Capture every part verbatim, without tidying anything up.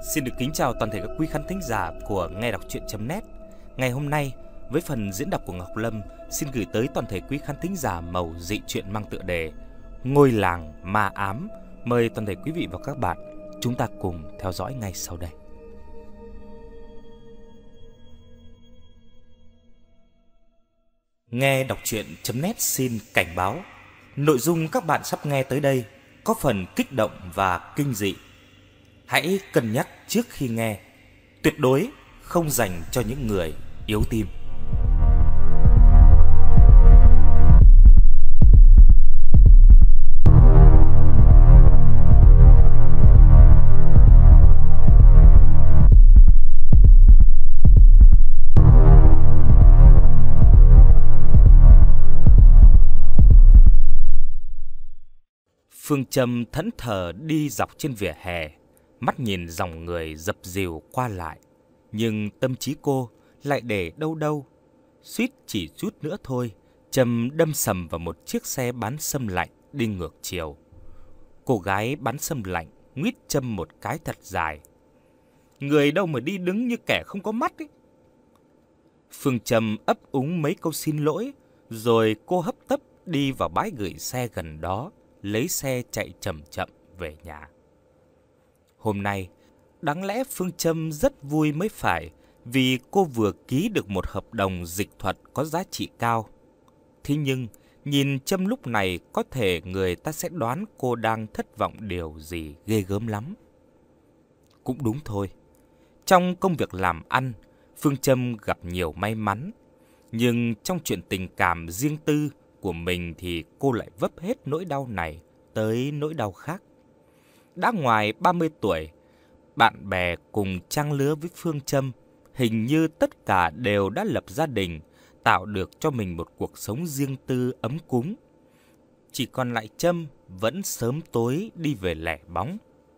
Xin được kính chào toàn thể các quý khán thính giả của nghe đọc truyện.net. Ngày hôm nay, với phần diễn đọc của Ngọc Lâm, xin gửi tới toàn thể quý khán thính giả mẩu dị truyện mang tựa đề Ngôi làng ma ám. Mời toàn thể quý vị và các bạn chúng ta cùng theo dõi ngay sau đây. Nghe đọc truyện.net xin cảnh báo, nội dung các bạn sắp nghe tới đây có phần kích động và kinh dị. Hãy cân nhắc trước khi nghe, tuyệt đối không dành cho những người yếu tim. Phương Trâm thẫn thờ đi dọc trên vỉa hè, mắt nhìn dòng người dập dìu qua lại, nhưng tâm trí cô lại để đâu đâu. Suýt chỉ chút nữa thôi, Trâm đâm sầm vào một chiếc xe bán sâm lạnh đi ngược chiều. Cô gái bán sâm lạnh nguýt Trâm một cái thật dài. Người đâu mà đi đứng như kẻ không có mắt ấy. Phương Trâm ấp úng mấy câu xin lỗi, rồi cô hấp tấp đi vào bãi gửi xe gần đó, lấy xe chạy chậm chậm về nhà. Hôm nay, đáng lẽ Phương Trâm rất vui mới phải, vì cô vừa ký được một hợp đồng dịch thuật có giá trị cao. Thế nhưng, nhìn Trâm lúc này có thể người ta sẽ đoán cô đang thất vọng điều gì ghê gớm lắm. Cũng đúng thôi, trong công việc làm ăn, Phương Trâm gặp nhiều may mắn. Nhưng trong chuyện tình cảm riêng tư của mình thì cô lại vấp hết nỗi đau này tới nỗi đau khác. Đã ngoài ba mươi tuổi, bạn bè cùng trang lứa với Phương Trâm hình như tất cả đều đã lập gia đình, tạo được cho mình một cuộc sống riêng tư ấm cúng. Chỉ còn lại Trâm vẫn sớm tối đi về lẻ bóng.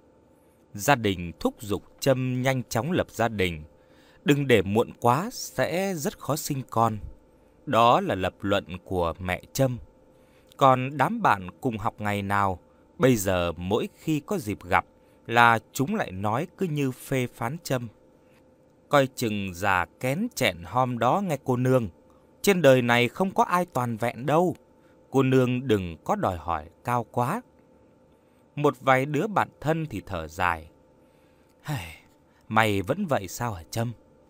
Gia đình thúc giục Trâm nhanh chóng lập gia đình, đừng để muộn quá sẽ rất khó sinh con. Đó là lập luận của mẹ Trâm. Còn đám bạn cùng học ngày nào, bây giờ mỗi khi có dịp gặp là chúng lại nói cứ như phê phán Trâm. Coi chừng già kén chẹn hôm đó nghe cô nương. Trên đời này không có ai toàn vẹn đâu. Cô nương đừng có đòi hỏi cao quá. Một vài đứa bạn thân thì thở dài. Mày vẫn vậy sao hả Trâm?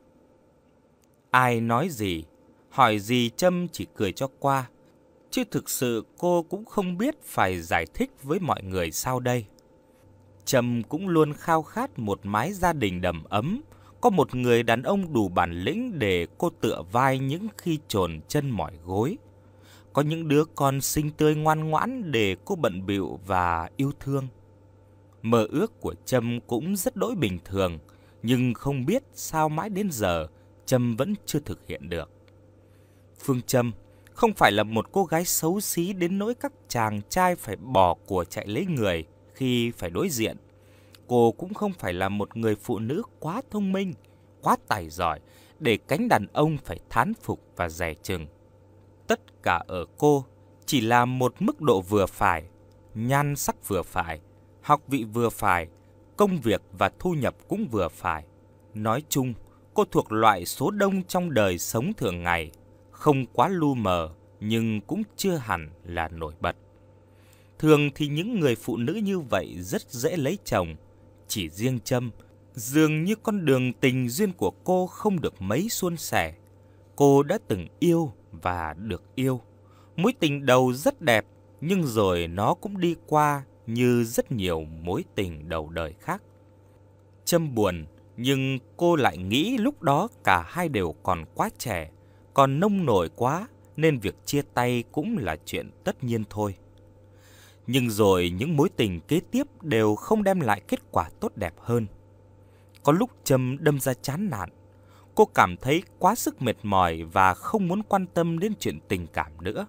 Ai nói gì, hỏi gì Trâm chỉ cười cho qua. Chứ thực sự cô cũng không biết phải giải thích với mọi người sao đây. Trâm cũng luôn khao khát một mái gia đình đầm ấm, có một người đàn ông đủ bản lĩnh để cô tựa vai những khi chồn chân mỏi gối. Có những đứa con xinh tươi ngoan ngoãn để cô bận bịu và yêu thương. Mơ ước của Trâm cũng rất đỗi bình thường, nhưng không biết sao mãi đến giờ Trâm vẫn chưa thực hiện được. Phương Trâm không phải là một cô gái xấu xí đến nỗi các chàng trai phải bỏ của chạy lấy người khi phải đối diện. Cô cũng không phải là một người phụ nữ quá thông minh, quá tài giỏi để cánh đàn ông phải thán phục và dè chừng. Tất cả ở cô chỉ là một mức độ vừa phải, nhan sắc vừa phải, học vị vừa phải, công việc và thu nhập cũng vừa phải. Nói chung, cô thuộc loại số đông trong đời sống thường ngày, không quá lu mờ nhưng cũng chưa hẳn là nổi bật. Thường thì những người phụ nữ như vậy rất dễ lấy chồng. Chỉ riêng Trâm, dường như con đường tình duyên của cô không được mấy suôn sẻ. Cô đã từng yêu và được yêu. Mối tình đầu rất đẹp, nhưng rồi nó cũng đi qua như rất nhiều mối tình đầu đời khác. Trâm buồn, nhưng cô lại nghĩ lúc đó cả hai đều còn quá trẻ, còn nông nổi quá, nên việc chia tay cũng là chuyện tất nhiên thôi. Nhưng rồi những mối tình kế tiếp đều không đem lại kết quả tốt đẹp hơn. Có lúc Trâm đâm ra chán nản. Cô cảm thấy quá sức mệt mỏi và không muốn quan tâm đến chuyện tình cảm nữa.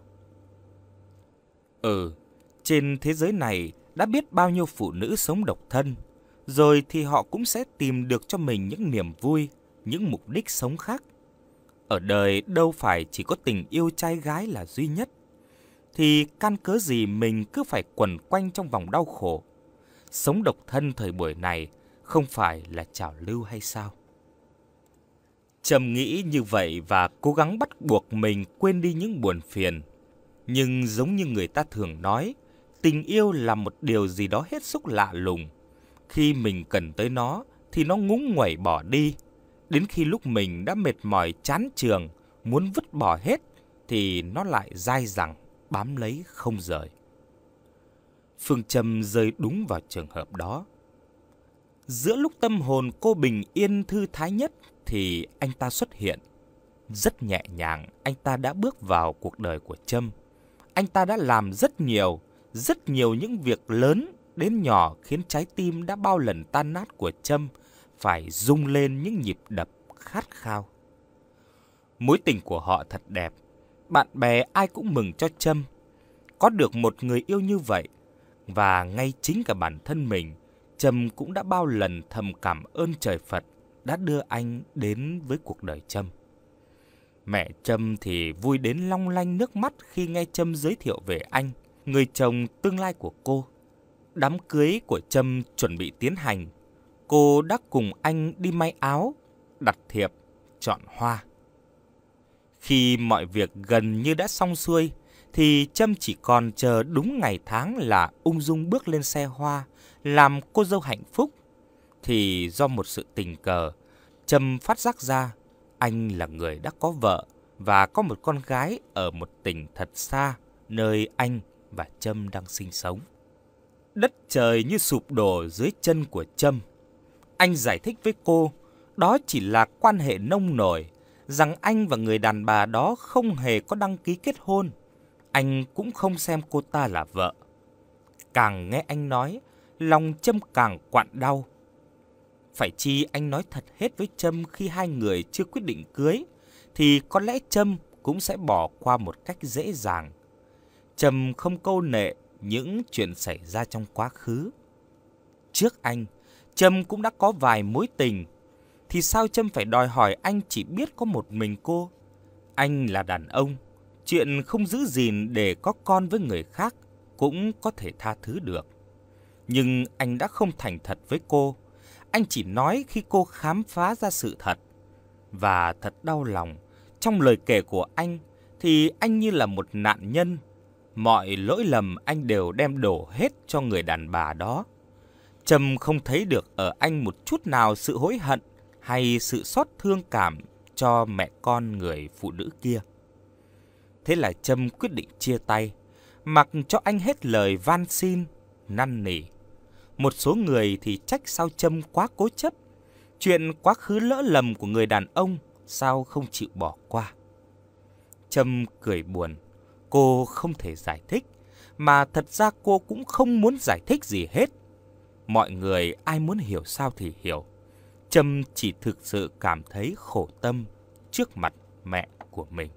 Ừ, trên thế giới này đã biết bao nhiêu phụ nữ sống độc thân, rồi thì họ cũng sẽ tìm được cho mình những niềm vui, những mục đích sống khác. Ở đời đâu phải chỉ có tình yêu trai gái là duy nhất. Thì căn cớ gì mình cứ phải quẩn quanh trong vòng đau khổ. Sống độc thân thời buổi này không phải là trào lưu hay sao? Trâm nghĩ như vậy và cố gắng bắt buộc mình quên đi những buồn phiền. Nhưng giống như người ta thường nói, tình yêu là một điều gì đó hết sức lạ lùng. Khi mình cần tới nó thì nó ngúng nguẩy bỏ đi. Đến khi lúc mình đã mệt mỏi chán chường, muốn vứt bỏ hết, thì nó lại dai dẳng, bám lấy không rời. Phương Trâm rơi đúng vào trường hợp đó. Giữa lúc tâm hồn cô bình yên thư thái nhất thì anh ta xuất hiện. Rất nhẹ nhàng, anh ta đã bước vào cuộc đời của Trâm. Anh ta đã làm rất nhiều, rất nhiều những việc lớn đến nhỏ khiến trái tim đã bao lần tan nát của Trâm phải rung lên những nhịp đập khát khao. Mối tình của họ thật đẹp. Bạn bè ai cũng mừng cho Trâm. Có được một người yêu như vậy, và ngay chính cả bản thân mình, Trâm cũng đã bao lần thầm cảm ơn trời Phật đã đưa anh đến với cuộc đời Trâm. Mẹ Trâm thì vui đến long lanh nước mắt khi nghe Trâm giới thiệu về anh, người chồng tương lai của cô. Đám cưới của Trâm chuẩn bị tiến hành. Cô đã cùng anh đi may áo, đặt thiệp, chọn hoa. Khi mọi việc gần như đã xong xuôi, thì Trâm chỉ còn chờ đúng ngày tháng là ung dung bước lên xe hoa, làm cô dâu hạnh phúc. Thì do một sự tình cờ, Trâm phát giác ra anh là người đã có vợ và có một con gái ở một tỉnh thật xa, nơi anh và Trâm đang sinh sống. Đất trời như sụp đổ dưới chân của Trâm. Anh giải thích với cô, đó chỉ là quan hệ nông nổi, rằng anh và người đàn bà đó không hề có đăng ký kết hôn. Anh cũng không xem cô ta là vợ. Càng nghe anh nói, lòng Trâm càng quặn đau. Phải chi anh nói thật hết với Trâm khi hai người chưa quyết định cưới, thì có lẽ Trâm cũng sẽ bỏ qua một cách dễ dàng. Trâm không câu nệ những chuyện xảy ra trong quá khứ. Trước anh, Trâm cũng đã có vài mối tình, thì sao Trâm phải đòi hỏi anh chỉ biết có một mình cô? Anh là đàn ông, chuyện không giữ gìn để có con với người khác cũng có thể tha thứ được. Nhưng anh đã không thành thật với cô. Anh chỉ nói khi cô khám phá ra sự thật. Và thật đau lòng, trong lời kể của anh thì anh như là một nạn nhân. Mọi lỗi lầm anh đều đem đổ hết cho người đàn bà đó. Trâm không thấy được ở anh một chút nào sự hối hận hay sự xót thương cảm cho mẹ con người phụ nữ kia. Thế là Trâm quyết định chia tay, mặc cho anh hết lời van xin, năn nỉ. Một số người thì trách sao Trâm quá cố chấp. Chuyện quá khứ lỡ lầm của người đàn ông sao không chịu bỏ qua. Trâm cười buồn. Cô không thể giải thích, mà thật ra cô cũng không muốn giải thích gì hết. Mọi người ai muốn hiểu sao thì hiểu. Trâm chỉ thực sự cảm thấy khổ tâm trước mặt mẹ của mình.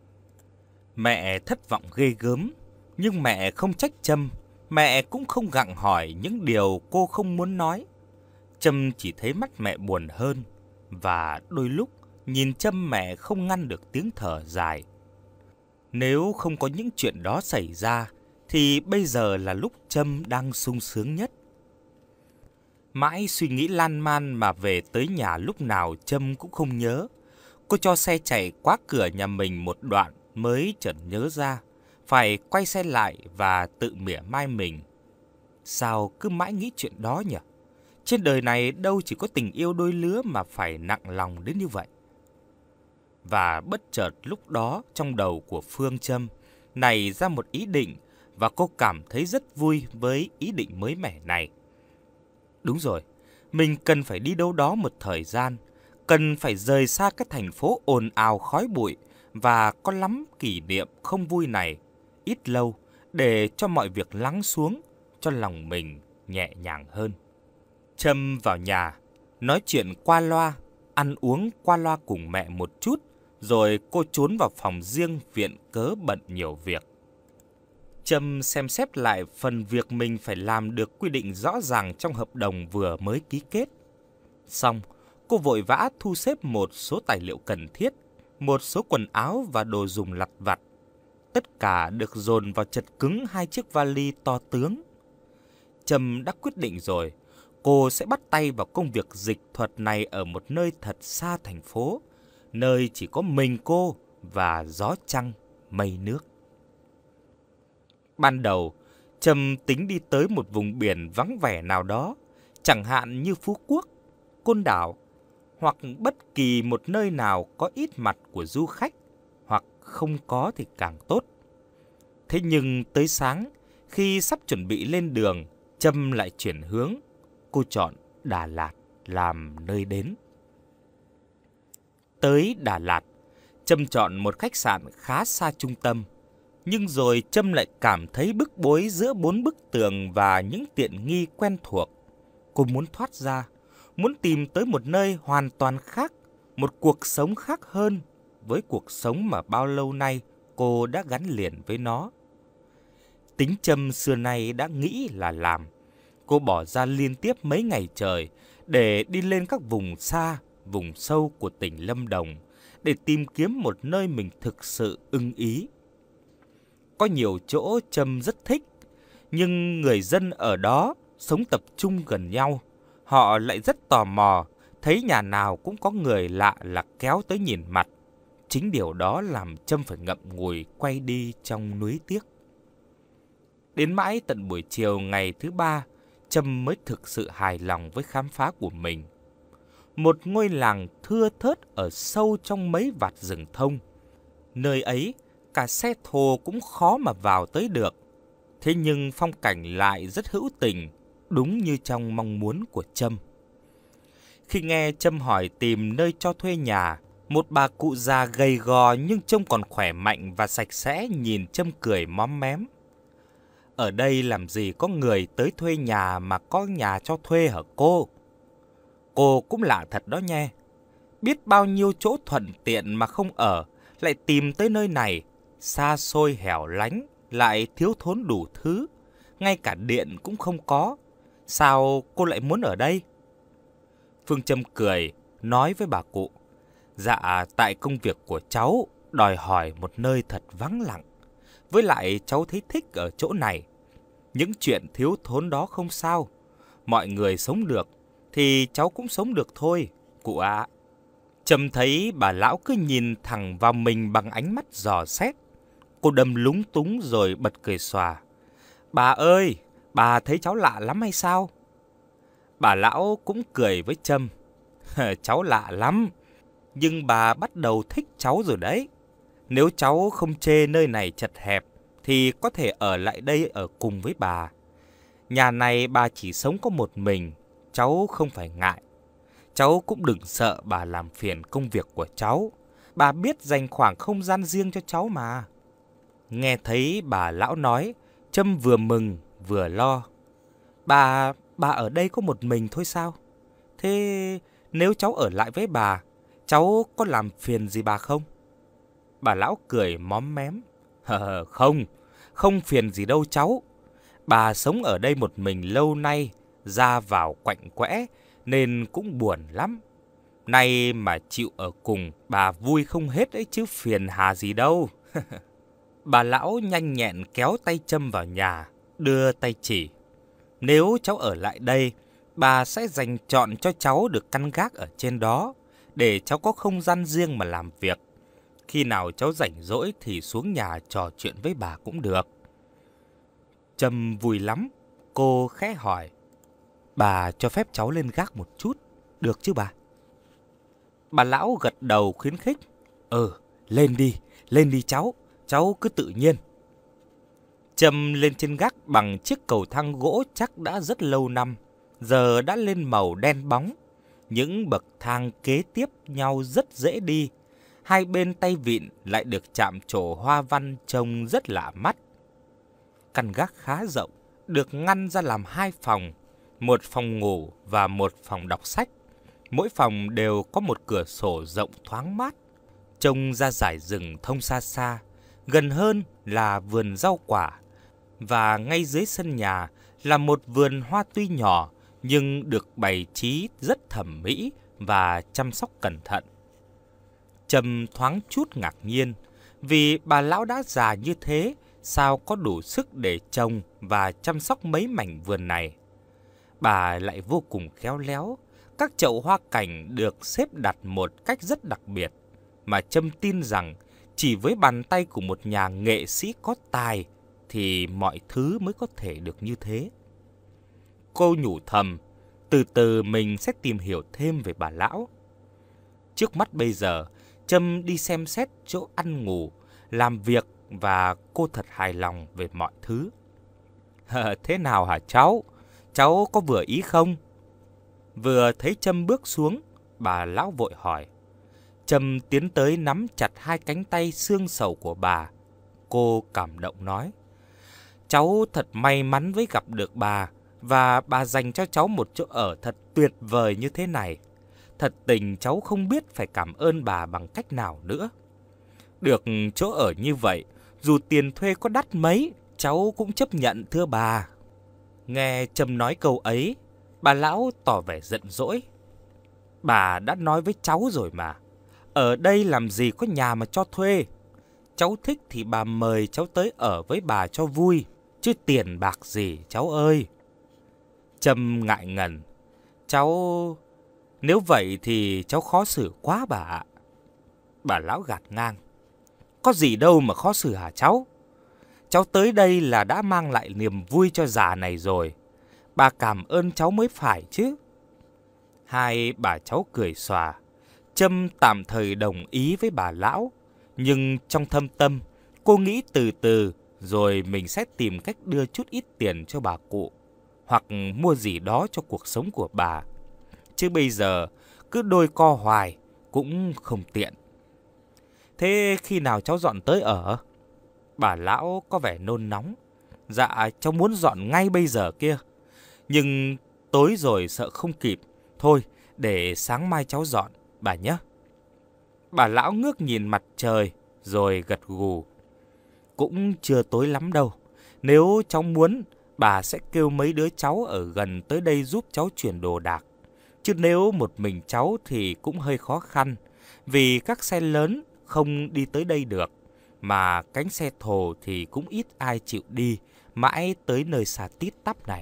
Mẹ thất vọng ghê gớm, nhưng mẹ không trách Trâm. Mẹ cũng không gặng hỏi những điều cô không muốn nói. Trâm chỉ thấy mắt mẹ buồn hơn, và đôi lúc nhìn Trâm mẹ không ngăn được tiếng thở dài. Nếu không có những chuyện đó xảy ra, thì bây giờ là lúc Trâm đang sung sướng nhất. Mãi suy nghĩ lan man mà về tới nhà lúc nào Trâm cũng không nhớ. Cô cho xe chạy qua cửa nhà mình một đoạn mới chợt nhớ ra, phải quay xe lại và tự mỉa mai mình. Sao cứ mãi nghĩ chuyện đó nhỉ? Trên đời này đâu chỉ có tình yêu đôi lứa mà phải nặng lòng đến như vậy. Và bất chợt lúc đó trong đầu của Phương Trâm nảy ra một ý định, và cô cảm thấy rất vui với ý định mới mẻ này. Đúng rồi, mình cần phải đi đâu đó một thời gian, cần phải rời xa cái thành phố ồn ào khói bụi và có lắm kỷ niệm không vui này, ít lâu để cho mọi việc lắng xuống, cho lòng mình nhẹ nhàng hơn. Trâm vào nhà, nói chuyện qua loa, ăn uống qua loa cùng mẹ một chút, rồi cô trốn vào phòng riêng viện cớ bận nhiều việc. Trâm xem xét lại phần việc mình phải làm được quy định rõ ràng trong hợp đồng vừa mới ký kết. Xong, cô vội vã thu xếp một số tài liệu cần thiết, một số quần áo và đồ dùng lặt vặt. Tất cả được dồn vào chật cứng hai chiếc vali to tướng. Trâm đã quyết định rồi, cô sẽ bắt tay vào công việc dịch thuật này ở một nơi thật xa thành phố, nơi chỉ có mình cô và gió trăng, mây nước. Ban đầu, Trâm tính đi tới một vùng biển vắng vẻ nào đó, chẳng hạn như Phú Quốc, Côn Đảo, hoặc bất kỳ một nơi nào có ít mặt của du khách, hoặc không có thì càng tốt. Thế nhưng tới sáng, khi sắp chuẩn bị lên đường, Trâm lại chuyển hướng. Cô chọn Đà Lạt làm nơi đến. Tới Đà Lạt, Trâm chọn một khách sạn khá xa trung tâm. Nhưng rồi Trâm lại cảm thấy bức bối giữa bốn bức tường và những tiện nghi quen thuộc. Cô muốn thoát ra, muốn tìm tới một nơi hoàn toàn khác, một cuộc sống khác hơn với cuộc sống mà bao lâu nay cô đã gắn liền với nó. Tính Trâm xưa nay đã nghĩ là làm. Cô bỏ ra liên tiếp mấy ngày trời để đi lên các vùng xa, vùng sâu của tỉnh Lâm Đồng để tìm kiếm một nơi mình thực sự ưng ý. Có nhiều chỗ Trâm rất thích, nhưng người dân ở đó sống tập trung gần nhau. Họ lại rất tò mò, thấy nhà nào cũng có người lạ là kéo tới nhìn mặt. Chính điều đó làm Trâm phải ngậm ngùi quay đi trong nuối tiếc. Đến mãi tận buổi chiều ngày thứ ba, Trâm mới thực sự hài lòng với khám phá của mình. Một ngôi làng thưa thớt ở sâu trong mấy vạt rừng thông. Nơi ấy, cả xe thồ cũng khó mà vào tới được. Thế nhưng phong cảnh lại rất hữu tình, đúng như trong mong muốn của Trâm. Khi nghe Trâm hỏi tìm nơi cho thuê nhà, một bà cụ già gầy gò nhưng trông còn khỏe mạnh và sạch sẽ nhìn Trâm cười móm mém. Ở đây làm gì có người tới thuê nhà mà có nhà cho thuê hả cô? Cô cũng lạ thật đó nha. Biết bao nhiêu chỗ thuận tiện mà không ở, lại tìm tới nơi này, xa xôi hẻo lánh, lại thiếu thốn đủ thứ, ngay cả điện cũng không có. Sao cô lại muốn ở đây? Phương Trâm cười, nói với bà cụ. Dạ, tại công việc của cháu đòi hỏi một nơi thật vắng lặng. Với lại cháu thấy thích ở chỗ này. Những chuyện thiếu thốn đó không sao. Mọi người sống được, thì cháu cũng sống được thôi, cụ ạ. Trâm thấy bà lão cứ nhìn thẳng vào mình bằng ánh mắt dò xét. Cô đâm lúng túng rồi bật cười xòa. Bà ơi, bà thấy cháu lạ lắm hay sao? Bà lão cũng cười với Trâm. Cháu lạ lắm, nhưng bà bắt đầu thích cháu rồi đấy. Nếu cháu không chê nơi này chật hẹp, thì có thể ở lại đây ở cùng với bà. Nhà này bà chỉ sống có một mình, cháu không phải ngại. Cháu cũng đừng sợ bà làm phiền công việc của cháu. Bà biết dành khoảng không gian riêng cho cháu mà. Nghe thấy bà lão nói, Trâm vừa mừng vừa lo. Bà, bà ở đây có một mình thôi sao? Thế nếu cháu ở lại với bà, cháu có làm phiền gì bà không? Bà lão cười móm mém. Hờ, không, không phiền gì đâu cháu. Bà sống ở đây một mình lâu nay, ra vào quạnh quẽ, nên cũng buồn lắm. Nay mà chịu ở cùng, bà vui không hết ấy chứ phiền hà gì đâu. Bà lão nhanh nhẹn kéo tay Trâm vào nhà, đưa tay chỉ. Nếu cháu ở lại đây, bà sẽ dành chọn cho cháu được căn gác ở trên đó, để cháu có không gian riêng mà làm việc. Khi nào cháu rảnh rỗi thì xuống nhà trò chuyện với bà cũng được. Trâm vui lắm, cô khẽ hỏi. Bà cho phép cháu lên gác một chút, được chứ bà? Bà lão gật đầu khuyến khích. Ừ, lên đi, lên đi cháu, cháu cứ tự nhiên. Trâm lên trên gác bằng chiếc cầu thang gỗ chắc đã rất lâu năm, giờ đã lên màu đen bóng. Những bậc thang kế tiếp nhau rất dễ đi. Hai bên tay vịn lại được chạm trổ hoa văn trông rất lạ mắt. Căn gác khá rộng, được ngăn ra làm hai phòng, một phòng ngủ và một phòng đọc sách. Mỗi phòng đều có một cửa sổ rộng thoáng mát, trông ra dải rừng thông xa xa, gần hơn là vườn rau quả. Và ngay dưới sân nhà là một vườn hoa tuy nhỏ nhưng được bày trí rất thẩm mỹ và chăm sóc cẩn thận. Trâm thoáng chút ngạc nhiên, vì bà lão đã già như thế, sao có đủ sức để trồng và chăm sóc mấy mảnh vườn này. Bà lại vô cùng khéo léo. Các chậu hoa cảnh được xếp đặt một cách rất đặc biệt, mà Trâm tin rằng chỉ với bàn tay của một nhà nghệ sĩ có tài thì mọi thứ mới có thể được như thế. Cô nhủ thầm, từ từ mình sẽ tìm hiểu thêm về bà lão. Trước mắt bây giờ, Trâm đi xem xét chỗ ăn ngủ, làm việc và cô thật hài lòng về mọi thứ. Thế nào hả cháu? Cháu có vừa ý không? Vừa thấy Trâm bước xuống, bà lão vội hỏi. Trâm tiến tới nắm chặt hai cánh tay xương sầu của bà. Cô cảm động nói. Cháu thật may mắn với gặp được bà, và bà dành cho cháu một chỗ ở thật tuyệt vời như thế này. Thật tình cháu không biết phải cảm ơn bà bằng cách nào nữa. Được chỗ ở như vậy, dù tiền thuê có đắt mấy, cháu cũng chấp nhận thưa bà. Nghe Trâm nói câu ấy, bà lão tỏ vẻ giận dỗi. Bà đã nói với cháu rồi mà, ở đây làm gì có nhà mà cho thuê. Cháu thích thì bà mời cháu tới ở với bà cho vui, chứ tiền bạc gì cháu ơi. Trâm ngại ngần. Cháu... Nếu vậy thì cháu khó xử quá bà ạ. Bà lão gạt ngang. Có gì đâu mà khó xử hả cháu? Cháu tới đây là đã mang lại niềm vui cho già này rồi. Bà cảm ơn cháu mới phải chứ. Hai bà cháu cười xòa. Trâm tạm thời đồng ý với bà lão. Nhưng trong thâm tâm, cô nghĩ từ từ rồi mình sẽ tìm cách đưa chút ít tiền cho bà cụ, hoặc mua gì đó cho cuộc sống của bà. Chứ bây giờ cứ đôi co hoài cũng không tiện. Thế khi nào cháu dọn tới ở? Bà lão có vẻ nôn nóng. Dạ cháu muốn dọn ngay bây giờ kia. Nhưng tối rồi sợ không kịp. Thôi để sáng mai cháu dọn bà nhé. Bà lão ngước nhìn mặt trời rồi gật gù. Cũng chưa tối lắm đâu. Nếu cháu muốn, bà sẽ kêu mấy đứa cháu ở gần tới đây giúp cháu chuyển đồ đạc. Chứ nếu một mình cháu thì cũng hơi khó khăn, vì các xe lớn không đi tới đây được, mà cánh xe thồ thì cũng ít ai chịu đi, mãi tới nơi xa tít tắp này.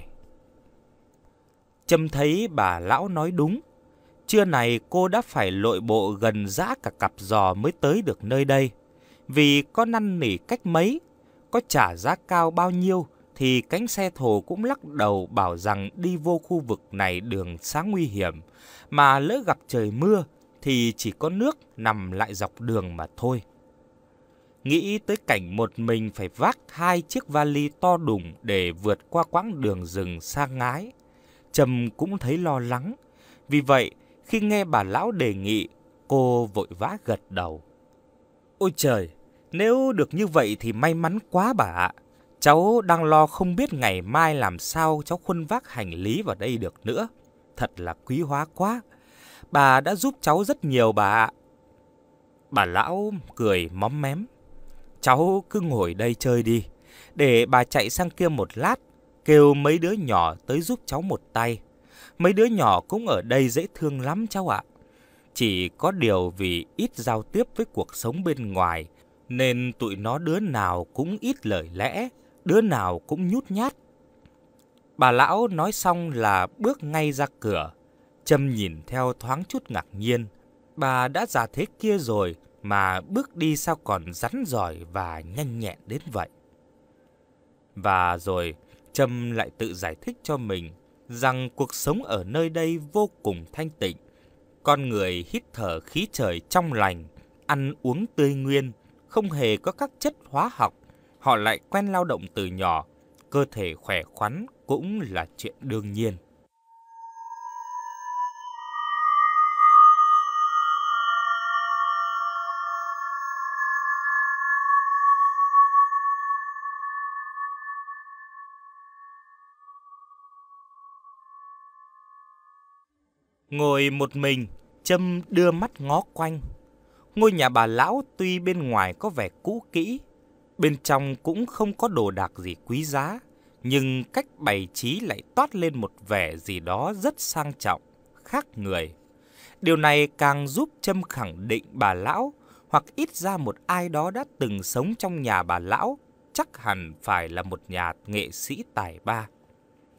Trâm thấy bà lão nói đúng. Trưa này cô đã phải lội bộ gần dã cả cặp giò mới tới được nơi đây. Vì có năn nỉ cách mấy, có trả giá cao bao nhiêu, thì cánh xe thồ cũng lắc đầu bảo rằng đi vô khu vực này đường xá nguy hiểm, mà lỡ gặp trời mưa thì chỉ có nước nằm lại dọc đường mà thôi. Nghĩ tới cảnh một mình phải vác hai chiếc vali to đùng để vượt qua quãng đường rừng xa ngái, Trâm cũng thấy lo lắng. Vì vậy, khi nghe bà lão đề nghị, cô vội vã gật đầu. Ôi trời, nếu được như vậy thì may mắn quá bà ạ. Cháu đang lo không biết ngày mai làm sao cháu khuân vác hành lý vào đây được nữa. Thật là quý hóa quá. Bà đã giúp cháu rất nhiều bà ạ. Bà lão cười móm mém. Cháu cứ ngồi đây chơi đi. Để bà chạy sang kia một lát, kêu mấy đứa nhỏ tới giúp cháu một tay. Mấy đứa nhỏ cũng ở đây dễ thương lắm cháu ạ. Chỉ có điều vì ít giao tiếp với cuộc sống bên ngoài, nên tụi nó đứa nào cũng ít lời lẽ, đứa nào cũng nhút nhát. Bà lão nói xong là bước ngay ra cửa. Trâm nhìn theo thoáng chút ngạc nhiên. Bà đã già thế kia rồi mà bước đi sao còn rắn rỏi và nhanh nhẹn đến vậy. Và rồi Trâm lại tự giải thích cho mình rằng cuộc sống ở nơi đây vô cùng thanh tịnh. Con người hít thở khí trời trong lành, ăn uống tươi nguyên, không hề có các chất hóa học. Họ lại quen lao động từ nhỏ, cơ thể khỏe khoắn cũng là chuyện đương nhiên. Ngồi một mình, Trâm đưa mắt ngó quanh. Ngôi nhà bà lão tuy bên ngoài có vẻ cũ kỹ, bên trong cũng không có đồ đạc gì quý giá, nhưng cách bày trí lại toát lên một vẻ gì đó rất sang trọng, khác người. Điều này càng giúp Trâm khẳng định bà lão, hoặc ít ra một ai đó đã từng sống trong nhà bà lão, chắc hẳn phải là một nhà nghệ sĩ tài ba.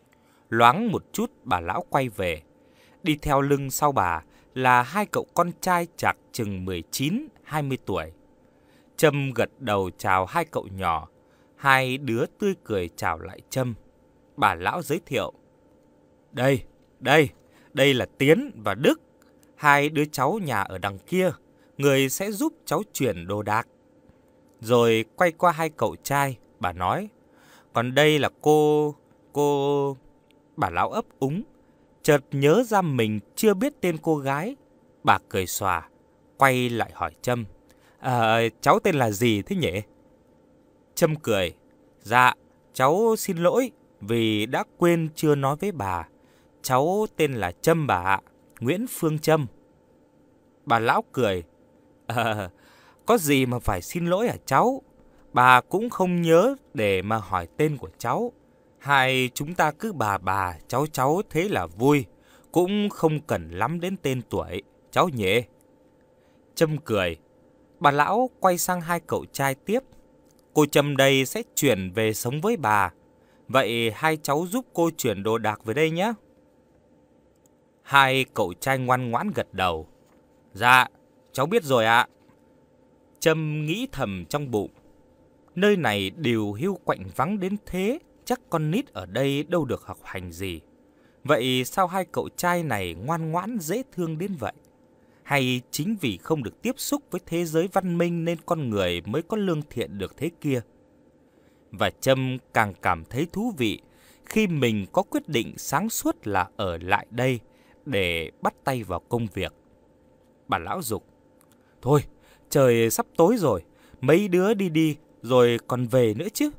Loáng một chút bà lão quay về. Đi theo lưng sau bà là hai cậu con trai chạc chừng mười chín hai mươi tuổi. Trâm gật đầu chào hai cậu nhỏ. Hai đứa tươi cười chào lại Trâm. Bà lão giới thiệu. Đây, đây, đây là Tiến và Đức. Hai đứa cháu nhà ở đằng kia. Người sẽ giúp cháu chuyển đồ đạc. Rồi quay qua hai cậu trai, bà nói. Còn đây là cô... cô... Bà lão ấp úng. Chợt nhớ ra mình chưa biết tên cô gái. Bà cười xòa, quay lại hỏi Trâm. À, cháu tên là gì thế nhỉ? Trâm cười. Dạ, cháu xin lỗi vì đã quên chưa nói với bà. Cháu tên là Trâm bà ạ, Nguyễn Phương Trâm. Bà lão cười. À, có gì mà phải xin lỗi hả cháu? Bà cũng không nhớ để mà hỏi tên của cháu. Hai chúng ta cứ bà bà, cháu cháu thế là vui. Cũng không cần lắm đến tên tuổi, cháu nhỉ? Trâm cười. Bà lão quay sang hai cậu trai tiếp. Cô Trâm đây sẽ chuyển về sống với bà. Vậy hai cháu giúp cô chuyển đồ đạc về đây nhé. Hai cậu trai ngoan ngoãn gật đầu. Dạ, cháu biết rồi ạ. Trâm nghĩ thầm trong bụng. Nơi này điều hưu quạnh vắng đến thế, chắc con nít ở đây đâu được học hành gì. Vậy sao hai cậu trai này ngoan ngoãn dễ thương đến vậy? Hay chính vì không được tiếp xúc với thế giới văn minh nên con người mới có lương thiện được thế kia? Và Trâm càng cảm thấy thú vị khi mình có quyết định sáng suốt là ở lại đây để bắt tay vào công việc. Bà lão giục. Thôi, trời sắp tối rồi, mấy đứa đi đi rồi còn về nữa chứ.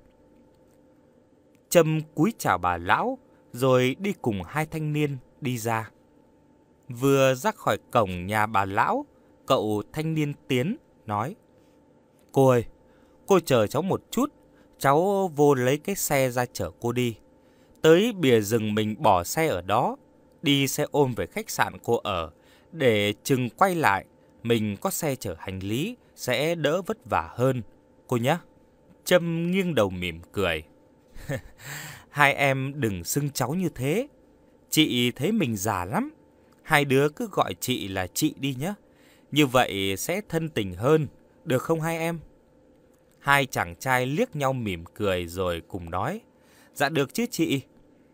Trâm cúi chào bà lão rồi đi cùng hai thanh niên đi ra. Vừa ra khỏi cổng nhà bà lão, cậu thanh niên Tiến nói. Cô ơi, cô chờ cháu một chút, cháu vô lấy cái xe ra chở cô đi. Tới bìa rừng mình bỏ xe ở đó, đi xe ôm về khách sạn cô ở, để chừng quay lại, mình có xe chở hành lý, sẽ đỡ vất vả hơn, cô nhé. Trâm nghiêng đầu mỉm cười. Hai em đừng xưng cháu như thế, chị thấy mình già lắm. Hai đứa cứ gọi chị là chị đi nhé. Như vậy sẽ thân tình hơn, được không hai em? Hai chàng trai liếc nhau mỉm cười rồi cùng nói. Dạ được chứ chị.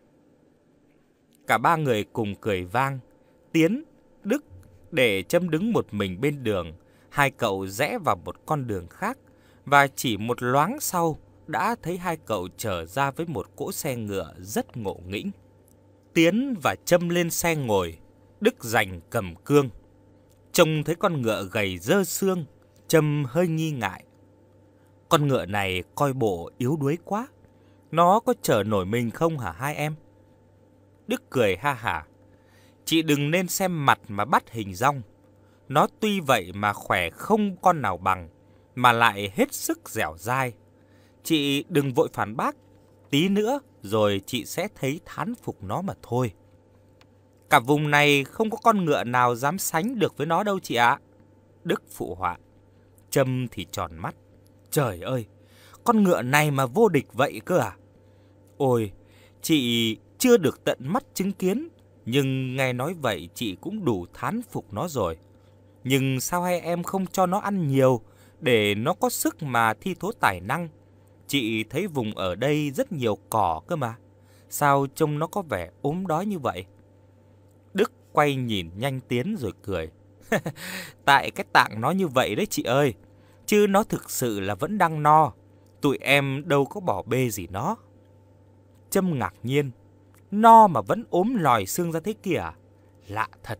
Cả ba người cùng cười vang. Tiến, Đức để Trâm đứng một mình bên đường. Hai cậu rẽ vào một con đường khác. Và chỉ một loáng sau đã thấy hai cậu trở ra với một cỗ xe ngựa rất ngộ nghĩnh. Tiến và Trâm lên xe ngồi, Đức giành cầm cương. Trông thấy con ngựa gầy dơ xương, Trâm hơi nghi ngại. Con ngựa này coi bộ yếu đuối quá. Nó có chở nổi mình không hả hai em? Đức cười ha hả. Chị đừng nên xem mặt mà bắt hình dong. Nó tuy vậy mà khỏe không con nào bằng, mà lại hết sức dẻo dai. Chị đừng vội phản bác. Tí nữa rồi chị sẽ thấy thán phục nó mà thôi. Cả vùng này không có con ngựa nào dám sánh được với nó đâu chị ạ. Đức phụ họa. Trâm thì tròn mắt. Trời ơi, con ngựa này mà vô địch vậy cơ à? Ôi, chị chưa được tận mắt chứng kiến, nhưng nghe nói vậy chị cũng đủ thán phục nó rồi. Nhưng sao hai em không cho nó ăn nhiều, để nó có sức mà thi thố tài năng? Chị thấy vùng ở đây rất nhiều cỏ cơ mà. Sao trông nó có vẻ ốm đói như vậy? Đức quay nhìn nhanh Tiến rồi cười. Tại cái tạng nó như vậy đấy chị ơi. Chứ nó thực sự là vẫn đang no. Tụi em đâu có bỏ bê gì nó. Trâm ngạc nhiên. No mà vẫn ốm lòi xương ra thế kìa. Lạ thật.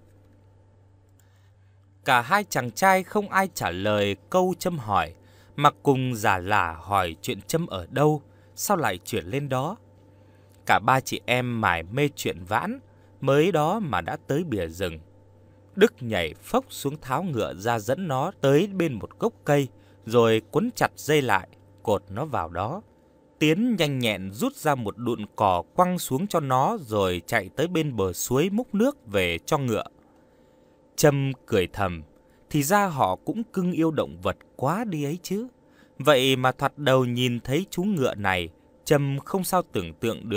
Cả hai chàng trai không ai trả lời câu Trâm hỏi, mà cùng giả lả hỏi chuyện Trâm ở đâu, sao lại chuyển lên đó. Cả ba chị em mải mê chuyện vãn, mới đó mà đã tới bìa rừng. Đức nhảy phốc xuống tháo ngựa ra dẫn nó tới bên một gốc cây, rồi quấn chặt dây lại, cột nó vào đó. Tiến nhanh nhẹn rút ra một đụn cỏ quăng xuống cho nó, rồi chạy tới bên bờ suối múc nước về cho ngựa. Trâm cười thầm, thì ra họ cũng cưng yêu động vật quá đi ấy chứ. Vậy mà thoạt đầu nhìn thấy chú ngựa này, Trâm không sao tưởng tượng được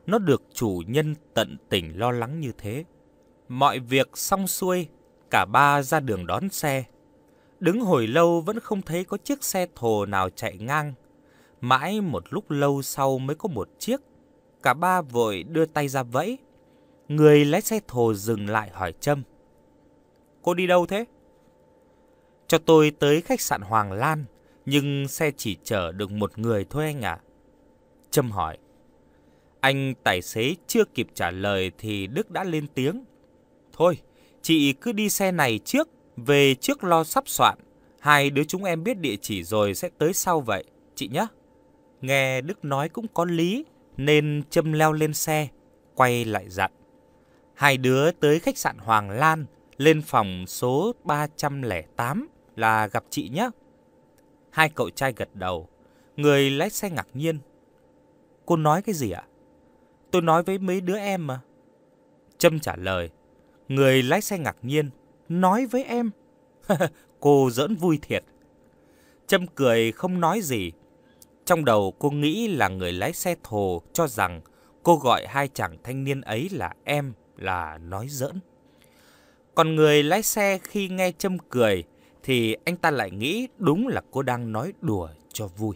nó được chủ nhân tận tình lo lắng như thế. Mọi việc xong xuôi, cả ba ra đường đón xe. Đứng hồi lâu vẫn không thấy có chiếc xe thồ nào chạy ngang. Mãi một lúc lâu sau mới có một chiếc. Cả ba vội đưa tay ra vẫy. Người lái xe thồ dừng lại hỏi Trâm: "Cô đi đâu thế?" "Cho tôi tới khách sạn Hoàng Lan, nhưng xe chỉ chở được một người thôi anh ạ." Trâm hỏi. Anh tài xế chưa kịp trả lời thì Đức đã lên tiếng: "Thôi, chị cứ đi xe này trước, về trước lo sắp soạn. Hai đứa chúng em biết địa chỉ rồi sẽ tới sau vậy, chị nhé." Nghe Đức nói cũng có lý, nên Trâm leo lên xe, quay lại dặn: "Hai đứa tới khách sạn Hoàng Lan, lên phòng số ba trăm lẻ tám là gặp chị nhé." Hai cậu trai gật đầu. Người lái xe ngạc nhiên: "Cô nói cái gì ạ?" "Tôi nói với mấy đứa em mà." Trâm trả lời. Người lái xe ngạc nhiên: "Nói với em?" Cô giỡn vui thiệt. Trâm cười không nói gì. Trong đầu cô nghĩ là người lái xe thồ cho rằng cô gọi hai chàng thanh niên ấy là em là nói giỡn. Còn người lái xe khi nghe Trâm cười thì anh ta lại nghĩ đúng là cô đang nói đùa cho vui.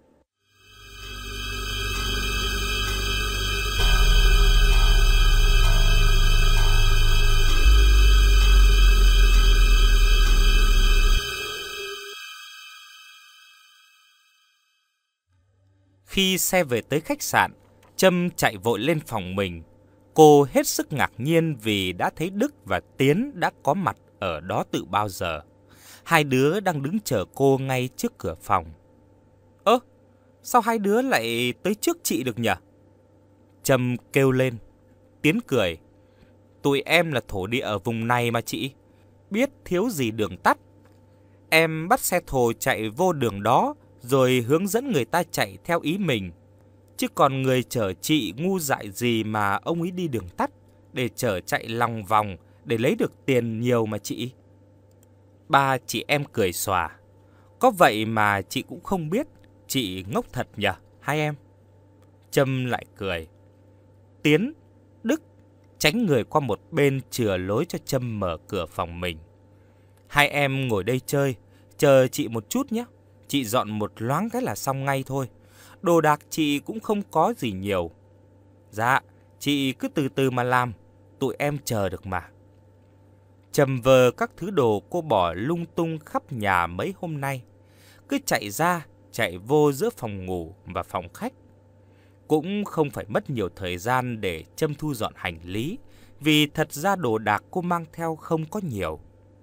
Khi xe về tới khách sạn, Trâm chạy vội lên phòng mình. Cô hết sức ngạc nhiên vì đã thấy Đức và Tiến đã có mặt ở đó từ bao giờ. Hai đứa đang đứng chờ cô ngay trước cửa phòng. "Ơ, sao hai đứa lại tới trước chị được nhỉ?" Trâm kêu lên. Tiến cười. "Tụi em là thổ địa ở vùng này mà chị, biết thiếu gì đường tắt. Em bắt xe thồ chạy vô đường đó, rồi hướng dẫn người ta chạy theo ý mình. Chứ còn người chở chị ngu dại gì mà ông ấy đi đường tắt, để chở chạy lòng vòng, để lấy được tiền nhiều mà chị." Ba chị em cười xòa. "Có vậy mà chị cũng không biết, chị ngốc thật nhỉ, hai em." Trâm lại cười. Tiến, Đức tránh người qua một bên chừa lối cho Trâm mở cửa phòng mình. "Hai em ngồi đây chơi, chờ chị một chút nhé. Chị dọn một loáng cái là xong ngay thôi. Đồ đạc chị cũng không có gì nhiều." "Dạ, chị cứ từ từ mà làm, tụi em chờ được mà." Trầm vờ các thứ đồ cô bỏ lung tung khắp nhà mấy hôm nay, cứ chạy ra, chạy vô giữa phòng ngủ và phòng khách. Cũng không phải mất nhiều thời gian để Trâm thu dọn hành lý, vì thật ra đồ đạc cô mang theo không có nhiều.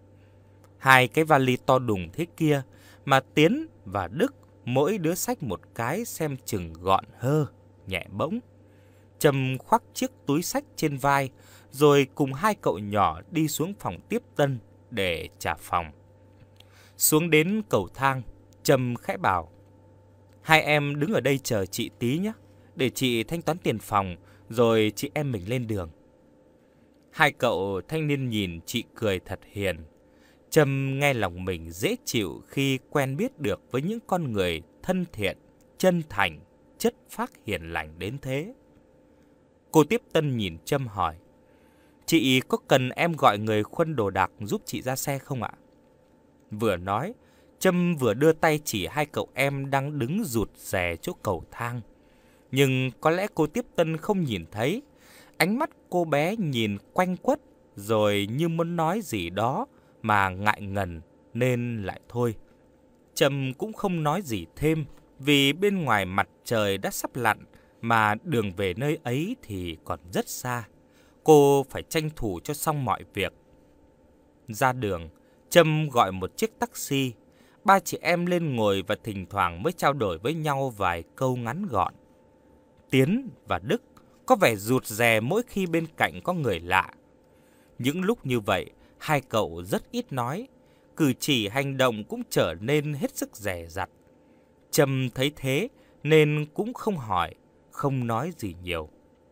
Hai cái vali to đùng thế kia mà Tiến và Đức mỗi đứa xách một cái xem chừng gọn hơ, nhẹ bỗng. Trâm khoác chiếc túi xách trên vai, rồi cùng hai cậu nhỏ đi xuống phòng tiếp tân để trả phòng. Xuống đến cầu thang, Trâm khẽ bảo: "Hai em đứng ở đây chờ chị tí nhé, để chị thanh toán tiền phòng, rồi chị em mình lên đường." Hai cậu thanh niên nhìn chị cười thật hiền. Trâm nghe lòng mình dễ chịu khi quen biết được với những con người thân thiện, chân thành, chất phác hiền lành đến thế. Cô tiếp tân nhìn Trâm hỏi: "Chị có cần em gọi người khuân đồ đạc giúp chị ra xe không ạ?" Vừa nói, Trâm vừa đưa tay chỉ hai cậu em đang đứng rụt rè chỗ cầu thang. Nhưng có lẽ cô tiếp tân không nhìn thấy. Ánh mắt cô bé nhìn quanh quất, rồi như muốn nói gì đó mà ngại ngần nên lại thôi. Trâm cũng không nói gì thêm, vì bên ngoài mặt trời đã sắp lặn, mà đường về nơi ấy thì còn rất xa. Cô phải tranh thủ cho xong mọi việc. Ra đường, Trâm gọi một chiếc taxi. Ba chị em lên ngồi và thỉnh thoảng mới trao đổi với nhau vài câu ngắn gọn. Tiến và Đức có vẻ rụt rè mỗi khi bên cạnh có người lạ. Những lúc như vậy, hai cậu rất ít nói, cử chỉ hành động cũng trở nên hết sức dè dặt. Trâm thấy thế nên cũng không hỏi, không nói gì nhiều.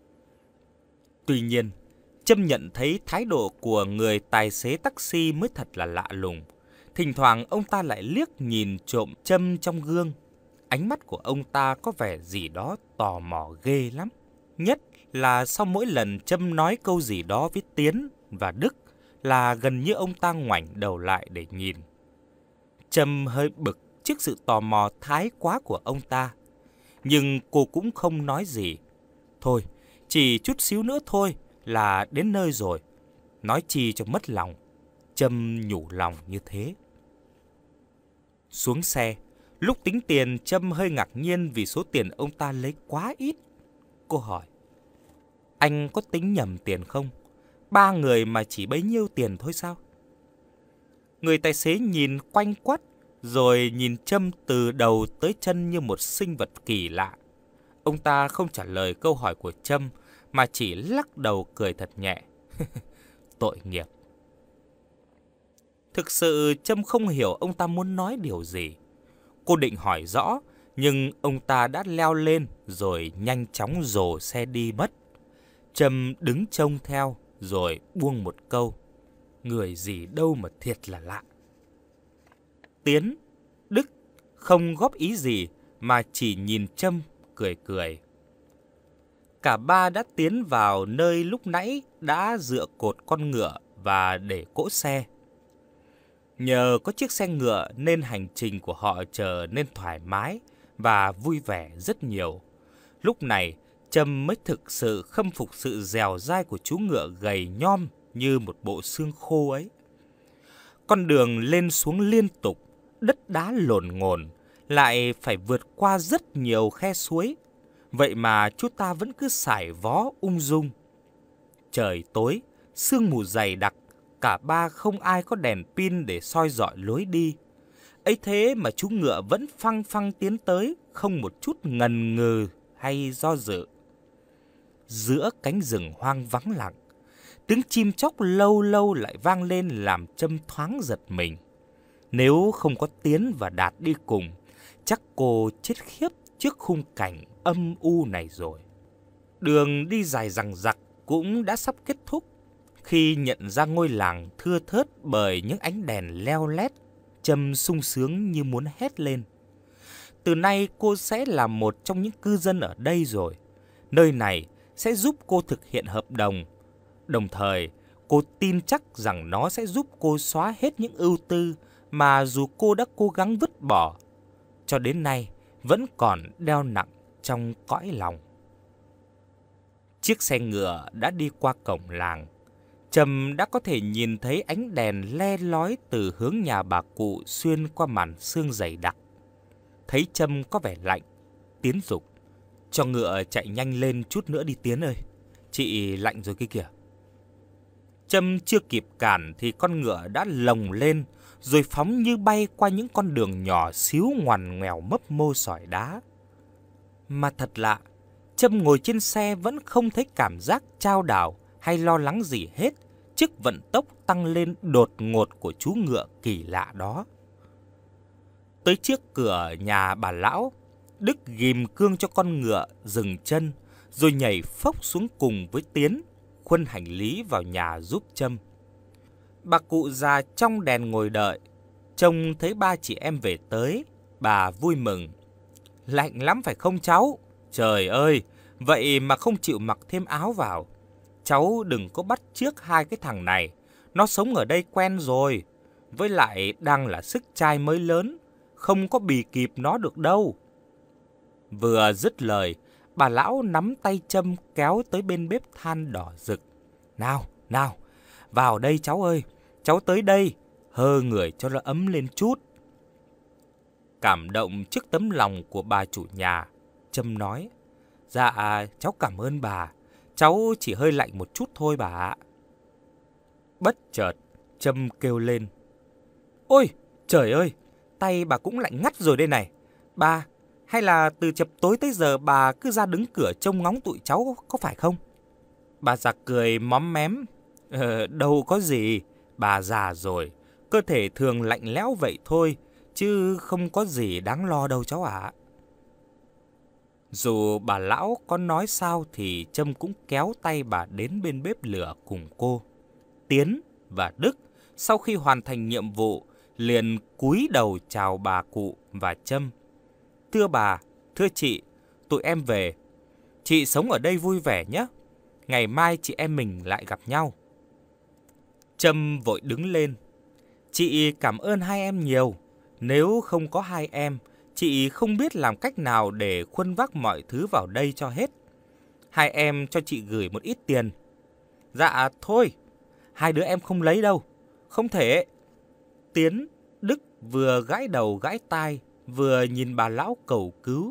Tuy nhiên, Trâm nhận thấy thái độ của người tài xế taxi mới thật là lạ lùng. Thỉnh thoảng ông ta lại liếc nhìn trộm Trâm trong gương. Ánh mắt của ông ta có vẻ gì đó tò mò ghê lắm. Nhất là sau mỗi lần Trâm nói câu gì đó với Tiến và Đức là gần như ông ta ngoảnh đầu lại để nhìn. Trâm hơi bực trước sự tò mò thái quá của ông ta, nhưng cô cũng không nói gì. Thôi, chỉ chút xíu nữa thôi là đến nơi rồi, nói chi cho mất lòng. Trâm nhủ lòng như thế. Xuống xe, lúc tính tiền Trâm hơi ngạc nhiên vì số tiền ông ta lấy quá ít. Cô hỏi, anh có tính nhầm tiền không? Ba người mà chỉ bấy nhiêu tiền thôi sao? Người tài xế nhìn quanh quất, rồi nhìn Trâm từ đầu tới chân như một sinh vật kỳ lạ. Ông ta không trả lời câu hỏi của Trâm, mà chỉ lắc đầu cười thật nhẹ. Tội nghiệp. Thực sự Trâm không hiểu ông ta muốn nói điều gì. Cô định hỏi rõ, nhưng ông ta đã leo lên rồi nhanh chóng rồ xe đi mất. Trâm đứng trông theo rồi buông một câu, người gì đâu mà thiệt là lạ. Tiến, Đức không góp ý gì mà chỉ nhìn Trâm cười cười. Cả ba đã tiến vào nơi lúc nãy đã dựa cột con ngựa và để cỗ xe. Nhờ có chiếc xe ngựa nên hành trình của họ trở nên thoải mái và vui vẻ rất nhiều. Lúc này, Trâm mới thực sự khâm phục sự dẻo dai của chú ngựa gầy nhom như một bộ xương khô ấy. Con đường lên xuống liên tục, đất đá lổn ngổn, lại phải vượt qua rất nhiều khe suối. Vậy mà chú ta vẫn cứ sải vó ung dung. Trời tối, sương mù dày đặc, cả ba không ai có đèn pin để soi rọi lối đi. Ấy thế mà chú ngựa vẫn phăng phăng tiến tới, không một chút ngần ngừ hay do dự. Giữa cánh rừng hoang vắng lặng, tiếng chim chóc lâu lâu lại vang lên làm Trâm thoáng giật mình. Nếu không có Tiến và Đạt đi cùng, chắc cô chết khiếp trước khung cảnh âm u này rồi. Đường đi dài dằng dặc cũng đã sắp kết thúc. Khi nhận ra ngôi làng thưa thớt bởi những ánh đèn leo lét, Trâm sung sướng như muốn hét lên. Từ nay cô sẽ là một trong những cư dân ở đây rồi. Nơi này sẽ giúp cô thực hiện hợp đồng. Đồng thời, cô tin chắc rằng nó sẽ giúp cô xóa hết những ưu tư mà dù cô đã cố gắng vứt bỏ, cho đến nay vẫn còn đeo nặng trong cõi lòng. Chiếc xe ngựa đã đi qua cổng làng. Trâm đã có thể nhìn thấy ánh đèn le lói từ hướng nhà bà cụ xuyên qua màn sương dày đặc. Thấy Trâm có vẻ lạnh, Tiến dục, cho ngựa chạy nhanh lên chút nữa đi Tiến ơi, chị lạnh rồi kia kìa. Trâm chưa kịp cản thì con ngựa đã lồng lên, rồi phóng như bay qua những con đường nhỏ xíu ngoằn ngoèo mấp mô sỏi đá. Mà thật lạ, Trâm ngồi trên xe vẫn không thấy cảm giác chao đảo hay lo lắng gì hết trước vận tốc tăng lên đột ngột của chú ngựa kỳ lạ đó. Tới trước cửa nhà bà lão, Đức ghim cương cho con ngựa dừng chân, rồi nhảy phốc xuống cùng với Tiến, khuân hành lý vào nhà giúp Trâm. Bà cụ già trong đèn ngồi đợi, trông thấy ba chị em về tới, bà vui mừng. Lạnh lắm phải không cháu? Trời ơi, vậy mà không chịu mặc thêm áo vào. Cháu đừng có bắt chước hai cái thằng này, nó sống ở đây quen rồi. Với lại đang là sức trai mới lớn, không có bì kịp nó được đâu. Vừa dứt lời, bà lão nắm tay Trâm kéo tới bên bếp than đỏ rực. Nào, nào, vào đây cháu ơi, cháu tới đây, hơ người cho nó ấm lên chút. Cảm động trước tấm lòng của bà chủ nhà, Trâm nói, dạ cháu cảm ơn bà, cháu chỉ hơi lạnh một chút thôi bà ạ. Bất chợt, Trâm kêu lên, ôi trời ơi, tay bà cũng lạnh ngắt rồi đây này. Bà, hay là từ chập tối tới giờ bà cứ ra đứng cửa trông ngóng tụi cháu có phải không? Bà già cười móm mém, ờ, đâu có gì, bà già rồi, cơ thể thường lạnh lẽo vậy thôi, chứ không có gì đáng lo đâu cháu ạ. Dù bà lão có nói sao thì Trâm cũng kéo tay bà đến bên bếp lửa cùng cô. Tiến và Đức sau khi hoàn thành nhiệm vụ liền cúi đầu chào bà cụ và Trâm. Thưa bà, thưa chị, tụi em về. Chị sống ở đây vui vẻ nhé. Ngày mai chị em mình lại gặp nhau. Trâm vội đứng lên. Chị cảm ơn hai em nhiều. Nếu không có hai em, chị không biết làm cách nào để khuân vác mọi thứ vào đây cho hết. Hai em cho chị gửi một ít tiền. Dạ thôi, hai đứa em không lấy đâu. Không thể. Tiến, Đức vừa gãi đầu gãi tai, vừa nhìn bà lão cầu cứu.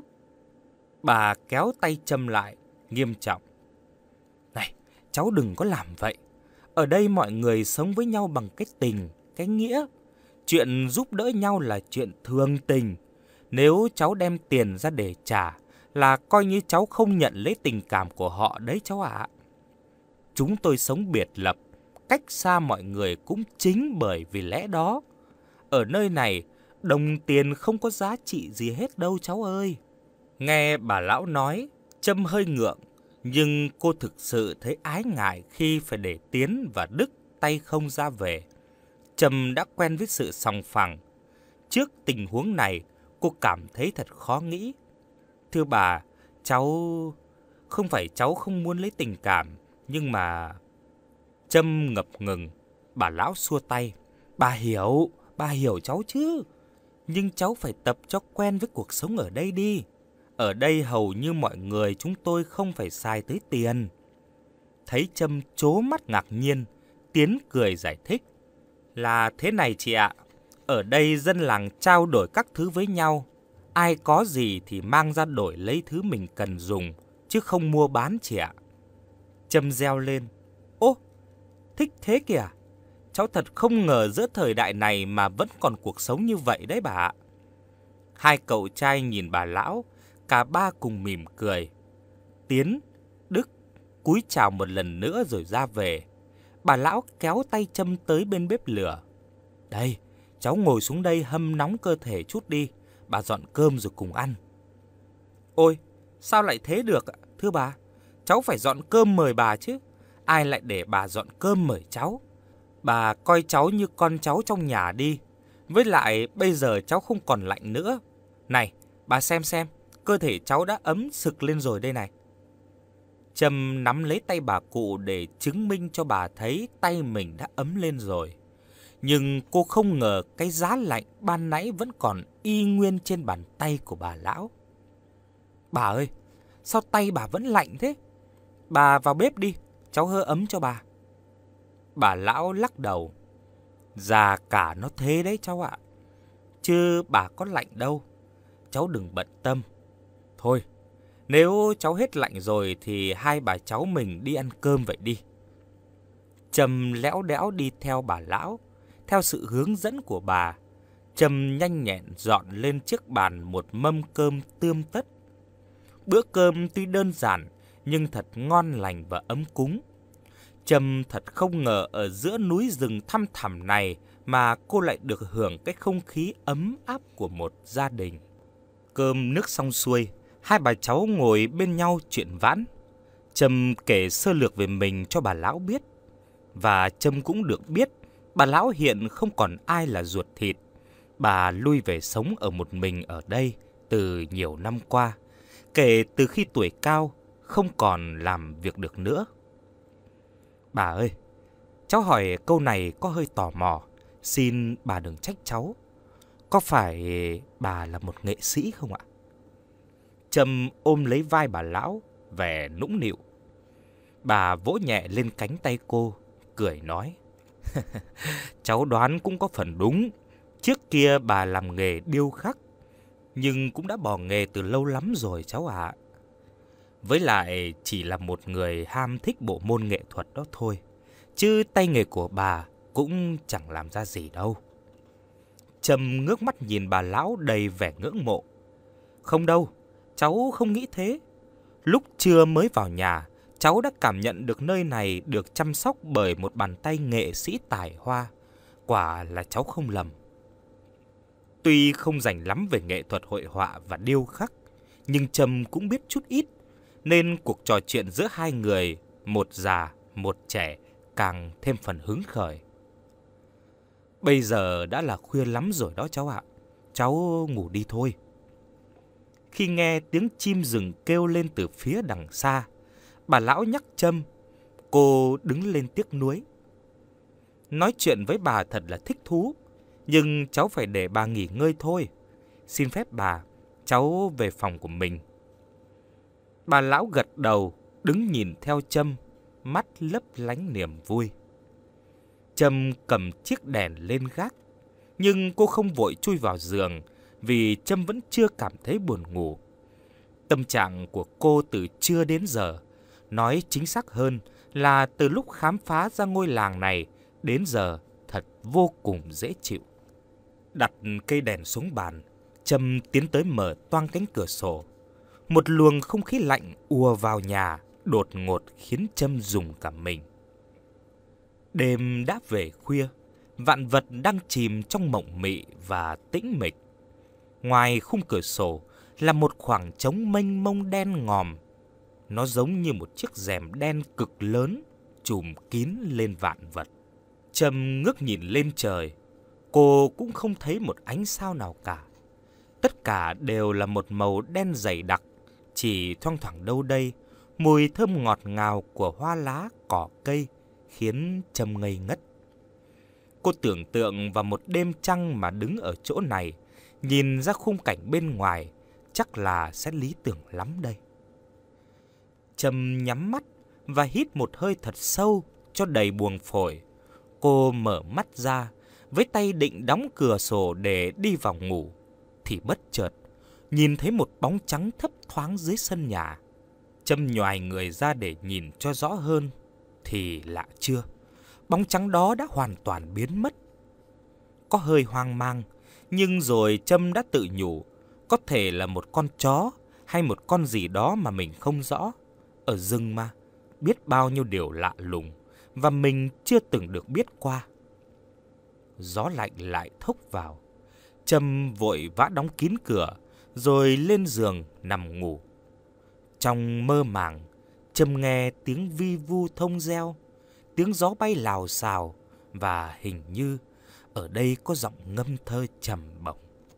Bà kéo tay Trâm lại, nghiêm trọng. Này, cháu đừng có làm vậy. Ở đây mọi người sống với nhau bằng cái tình, cái nghĩa. Chuyện giúp đỡ nhau là chuyện thường tình. Nếu cháu đem tiền ra để trả, là coi như cháu không nhận lấy tình cảm của họ đấy cháu ạ. Chúng tôi sống biệt lập, cách xa mọi người cũng chính bởi vì lẽ đó. Ở nơi này, đồng tiền không có giá trị gì hết đâu cháu ơi. Nghe bà lão nói, Trâm hơi ngượng, nhưng cô thực sự thấy ái ngại khi phải để Tiến và Đức tay không ra về. Trâm đã quen với sự sòng phẳng. Trước tình huống này, cô cảm thấy thật khó nghĩ. Thưa bà, cháu... Không phải cháu không muốn lấy tình cảm, nhưng mà... Trâm ngập ngừng, bà lão xua tay. Bà hiểu, bà hiểu cháu chứ. Nhưng cháu phải tập cho quen với cuộc sống ở đây đi. Ở đây hầu như mọi người chúng tôi không phải xài tới tiền. Thấy Trâm trố mắt ngạc nhiên, Tiến cười giải thích. Là thế này chị ạ. Ở đây dân làng trao đổi các thứ với nhau. Ai có gì thì mang ra đổi lấy thứ mình cần dùng, chứ không mua bán chị ạ. Trâm reo lên. Ô, thích thế kìa. Cháu thật không ngờ giữa thời đại này mà vẫn còn cuộc sống như vậy đấy bà ạ. Hai cậu trai nhìn bà lão, cả ba cùng mỉm cười. Tiến, Đức cúi chào một lần nữa rồi ra về. Bà lão kéo tay Trâm tới bên bếp lửa. Đây, cháu ngồi xuống đây hâm nóng cơ thể chút đi. Bà dọn cơm rồi cùng ăn. Ôi, sao lại thế được ạ? Thưa bà, cháu phải dọn cơm mời bà chứ. Ai lại để bà dọn cơm mời cháu? Bà coi cháu như con cháu trong nhà đi. Với lại bây giờ cháu không còn lạnh nữa. Này, bà xem xem, cơ thể cháu đã ấm sực lên rồi đây này. Trâm nắm lấy tay bà cụ để chứng minh cho bà thấy tay mình đã ấm lên rồi. Nhưng cô không ngờ cái giá lạnh ban nãy vẫn còn y nguyên trên bàn tay của bà lão. Bà ơi, sao tay bà vẫn lạnh thế? Bà vào bếp đi, cháu hơ ấm cho bà. Bà lão lắc đầu. Già cả nó thế đấy cháu ạ. Chứ bà có lạnh đâu. Cháu đừng bận tâm. Thôi, nếu cháu hết lạnh rồi thì hai bà cháu mình đi ăn cơm vậy đi. Trâm lẽo đẽo đi theo bà lão. Theo sự hướng dẫn của bà, Trâm nhanh nhẹn dọn lên chiếc bàn một mâm cơm tươm tất. Bữa cơm tuy đơn giản nhưng thật ngon lành và ấm cúng. Trâm thật không ngờ ở giữa núi rừng thăm thẳm này mà cô lại được hưởng cái không khí ấm áp của một gia đình. Cơm nước xong xuôi, hai bà cháu ngồi bên nhau chuyện vãn. Trâm kể sơ lược về mình cho bà lão biết. Và Trâm cũng được biết bà lão hiện không còn ai là ruột thịt. Bà lui về sống ở một mình ở đây từ nhiều năm qua, kể từ khi tuổi cao, không còn làm việc được nữa. Bà ơi, cháu hỏi câu này có hơi tò mò, xin bà đừng trách cháu. Có phải bà là một nghệ sĩ không ạ? Trâm ôm lấy vai bà lão, vẻ nũng nịu. Bà vỗ nhẹ lên cánh tay cô, cười nói. Cháu đoán cũng có phần đúng. Trước kia bà làm nghề điêu khắc, nhưng cũng đã bỏ nghề từ lâu lắm rồi cháu ạ. Với lại chỉ là một người ham thích bộ môn nghệ thuật đó thôi, chứ tay nghề của bà cũng chẳng làm ra gì đâu. Trâm ngước mắt nhìn bà lão đầy vẻ ngưỡng mộ. Không đâu, cháu không nghĩ thế. Lúc trưa mới vào nhà, cháu đã cảm nhận được nơi này được chăm sóc bởi một bàn tay nghệ sĩ tài hoa. Quả là cháu không lầm. Tuy không rành lắm về nghệ thuật hội họa và điêu khắc, nhưng Trâm cũng biết chút ít, nên cuộc trò chuyện giữa hai người, một già, một trẻ, càng thêm phần hứng khởi. Bây giờ đã là khuya lắm rồi đó cháu ạ. Cháu ngủ đi thôi. Khi nghe tiếng chim rừng kêu lên từ phía đằng xa, bà lão nhắc Trâm. Cô đứng lên tiếc nuối. Nói chuyện với bà thật là thích thú, nhưng cháu phải để bà nghỉ ngơi thôi. Xin phép bà, cháu về phòng của mình. Bà lão gật đầu, đứng nhìn theo Trâm, mắt lấp lánh niềm vui. Trâm cầm chiếc đèn lên gác, nhưng cô không vội chui vào giường vì Trâm vẫn chưa cảm thấy buồn ngủ. Tâm trạng của cô từ trưa đến giờ, nói chính xác hơn là từ lúc khám phá ra ngôi làng này đến giờ, thật vô cùng dễ chịu. Đặt cây đèn xuống bàn, Trâm tiến tới mở toang cánh cửa sổ. Một luồng không khí lạnh ùa vào nhà, đột ngột khiến Trâm rùng cả mình. Đêm đã về khuya, vạn vật đang chìm trong mộng mị và tĩnh mịch. Ngoài khung cửa sổ là một khoảng trống mênh mông đen ngòm. Nó giống như một chiếc rèm đen cực lớn trùm kín lên vạn vật. Trâm ngước nhìn lên trời, cô cũng không thấy một ánh sao nào cả. Tất cả đều là một màu đen dày đặc, chỉ thoang thoảng đâu đây mùi thơm ngọt ngào của hoa lá, cỏ cây khiến Trâm ngây ngất. Cô tưởng tượng vào một đêm trăng mà đứng ở chỗ này, nhìn ra khung cảnh bên ngoài, chắc là sẽ lý tưởng lắm đây. Trâm nhắm mắt và hít một hơi thật sâu cho đầy buồng phổi. Cô mở mắt ra, với tay định đóng cửa sổ để đi vào ngủ, thì bất chợt nhìn thấy một bóng trắng thấp thoáng dưới sân nhà. Trâm nhoài người ra để nhìn cho rõ hơn, thì lạ chưa, bóng trắng đó đã hoàn toàn biến mất. Có hơi hoang mang, nhưng rồi Trâm đã tự nhủ, có thể là một con chó hay một con gì đó mà mình không rõ. Ở rừng mà, biết bao nhiêu điều lạ lùng và mình chưa từng được biết qua. Gió lạnh lại thốc vào. Trâm vội vã đóng kín cửa, rồi lên giường nằm ngủ. Trong mơ màng, Trâm nghe tiếng vi vu thông reo, tiếng gió bay lào xào, và hình như ở đây có giọng ngâm thơ trầm bổng.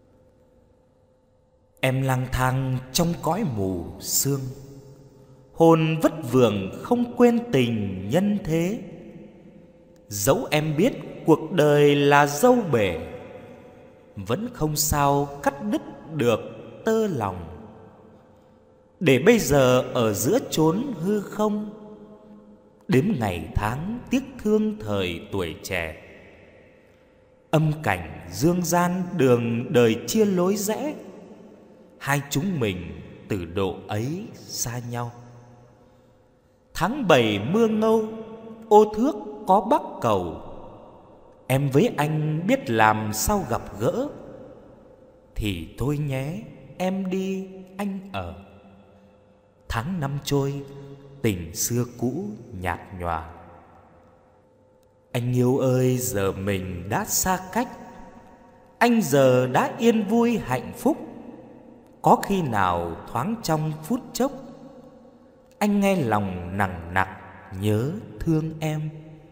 Em lang thang trong cõi mù sương, hồn vất vưởng không quên tình nhân thế. Dẫu em biết cuộc đời là dâu bể, vẫn không sao cắt đứt được tơ lòng. Để bây giờ ở giữa chốn hư không, đếm ngày tháng tiếc thương thời tuổi trẻ. Âm cảnh dương gian đường đời chia lối rẽ, hai chúng mình từ độ ấy xa nhau. Tháng bảy mưa ngâu, ô thước có bắc cầu. Em với anh biết làm sao gặp gỡ, thì thôi nhé em đi anh ở. Tháng năm trôi, tình xưa cũ nhạt nhòa. Anh yêu ơi, giờ mình đã xa cách, anh giờ đã yên vui hạnh phúc. Có khi nào thoáng trong phút chốc, anh nghe lòng nặng nặc nhớ thương em.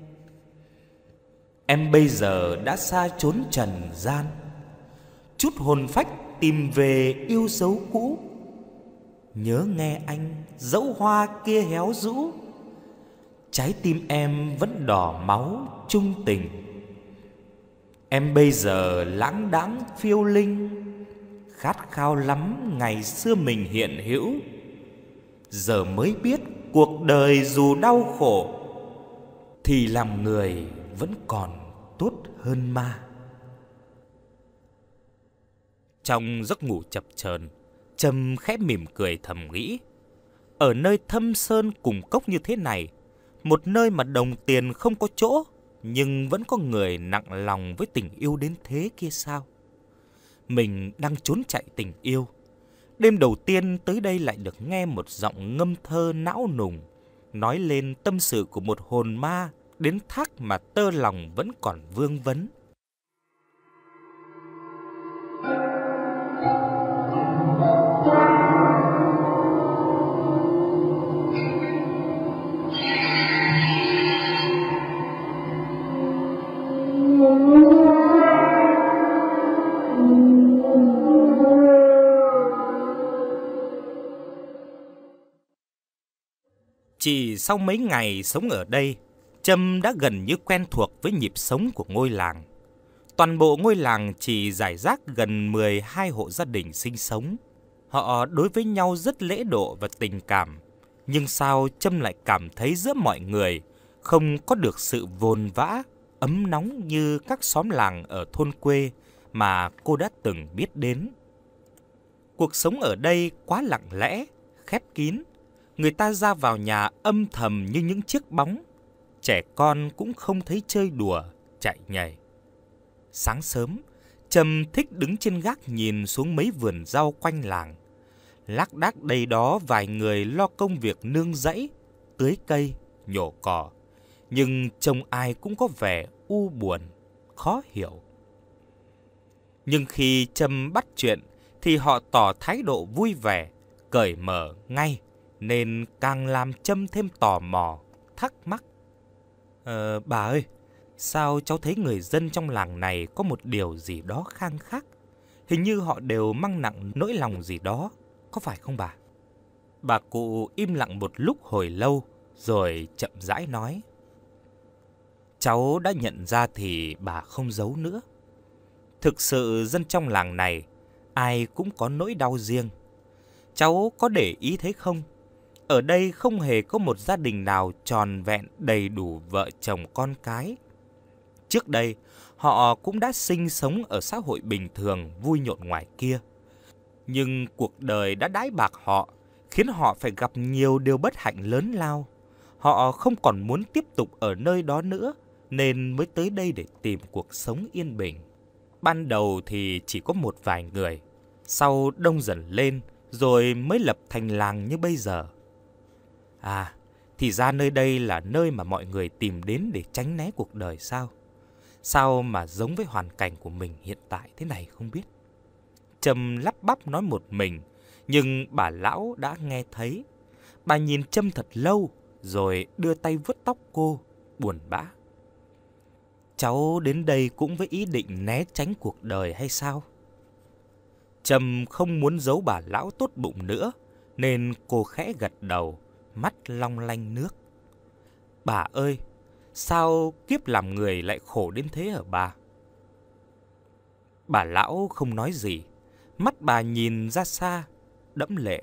Em bây giờ đã xa chốn trần gian, chút hồn phách tìm về yêu dấu cũ. Nhớ nghe anh dẫu hoa kia héo rũ, trái tim em vẫn đỏ máu chung tình. Em bây giờ lãng đãng phiêu linh, khát khao lắm ngày xưa mình hiện hữu. Giờ mới biết cuộc đời dù đau khổ, thì làm người vẫn còn tốt hơn ma. Trong giấc ngủ chập chờn, Trâm khẽ mỉm cười thầm nghĩ, ở nơi thâm sơn cùng cốc như thế này, một nơi mà đồng tiền không có chỗ, nhưng vẫn có người nặng lòng với tình yêu đến thế kia sao? Mình đang trốn chạy tình yêu. Đêm đầu tiên tới đây lại được nghe một giọng ngâm thơ não nùng, nói lên tâm sự của một hồn ma đến thác mà tơ lòng vẫn còn vương vấn. Chỉ sau mấy ngày sống ở đây, Trâm đã gần như quen thuộc với nhịp sống của ngôi làng. Toàn bộ ngôi làng chỉ rải rác gần mười hai hộ gia đình sinh sống. Họ đối với nhau rất lễ độ và tình cảm. Nhưng sao Trâm lại cảm thấy giữa mọi người không có được sự vồn vã, ấm nóng như các xóm làng ở thôn quê mà cô đã từng biết đến. Cuộc sống ở đây quá lặng lẽ, khép kín. Người ta ra vào nhà âm thầm như những chiếc bóng. Trẻ con cũng không thấy chơi đùa, chạy nhảy. Sáng sớm, Trâm thích đứng trên gác nhìn xuống mấy vườn rau quanh làng. Lác đác đây đó vài người lo công việc nương rẫy, tưới cây, nhổ cỏ. Nhưng trông ai cũng có vẻ u buồn, khó hiểu. Nhưng khi Trâm bắt chuyện thì họ tỏ thái độ vui vẻ, cởi mở ngay, nên càng làm Trâm thêm tò mò, thắc mắc. Ờ, bà ơi, sao cháu thấy người dân trong làng này có một điều gì đó khang khác? Hình như họ đều mang nặng nỗi lòng gì đó, có phải không bà? Bà cụ im lặng một lúc hồi lâu, rồi chậm rãi nói. Cháu đã nhận ra thì bà không giấu nữa. Thực sự dân trong làng này, ai cũng có nỗi đau riêng. Cháu có để ý thấy không? Ở đây không hề có một gia đình nào tròn vẹn đầy đủ vợ chồng con cái. Trước đây, họ cũng đã sinh sống ở xã hội bình thường vui nhộn ngoài kia. Nhưng cuộc đời đã đãi bạc họ, khiến họ phải gặp nhiều điều bất hạnh lớn lao. Họ không còn muốn tiếp tục ở nơi đó nữa, nên mới tới đây để tìm cuộc sống yên bình. Ban đầu thì chỉ có một vài người, sau đông dần lên rồi mới lập thành làng như bây giờ. À, thì ra nơi đây là nơi mà mọi người tìm đến để tránh né cuộc đời sao? Sao mà giống với hoàn cảnh của mình hiện tại thế này không biết? Trâm lắp bắp nói một mình, nhưng bà lão đã nghe thấy. Bà nhìn Trâm thật lâu, rồi đưa tay vuốt tóc cô, buồn bã. Cháu đến đây cũng với ý định né tránh cuộc đời hay sao? Trâm không muốn giấu bà lão tốt bụng nữa, nên cô khẽ gật đầu, mắt long lanh nước. Bà ơi, sao kiếp làm người lại khổ đến thế hả bà? Bà lão không nói gì, mắt bà nhìn ra xa, đẫm lệ.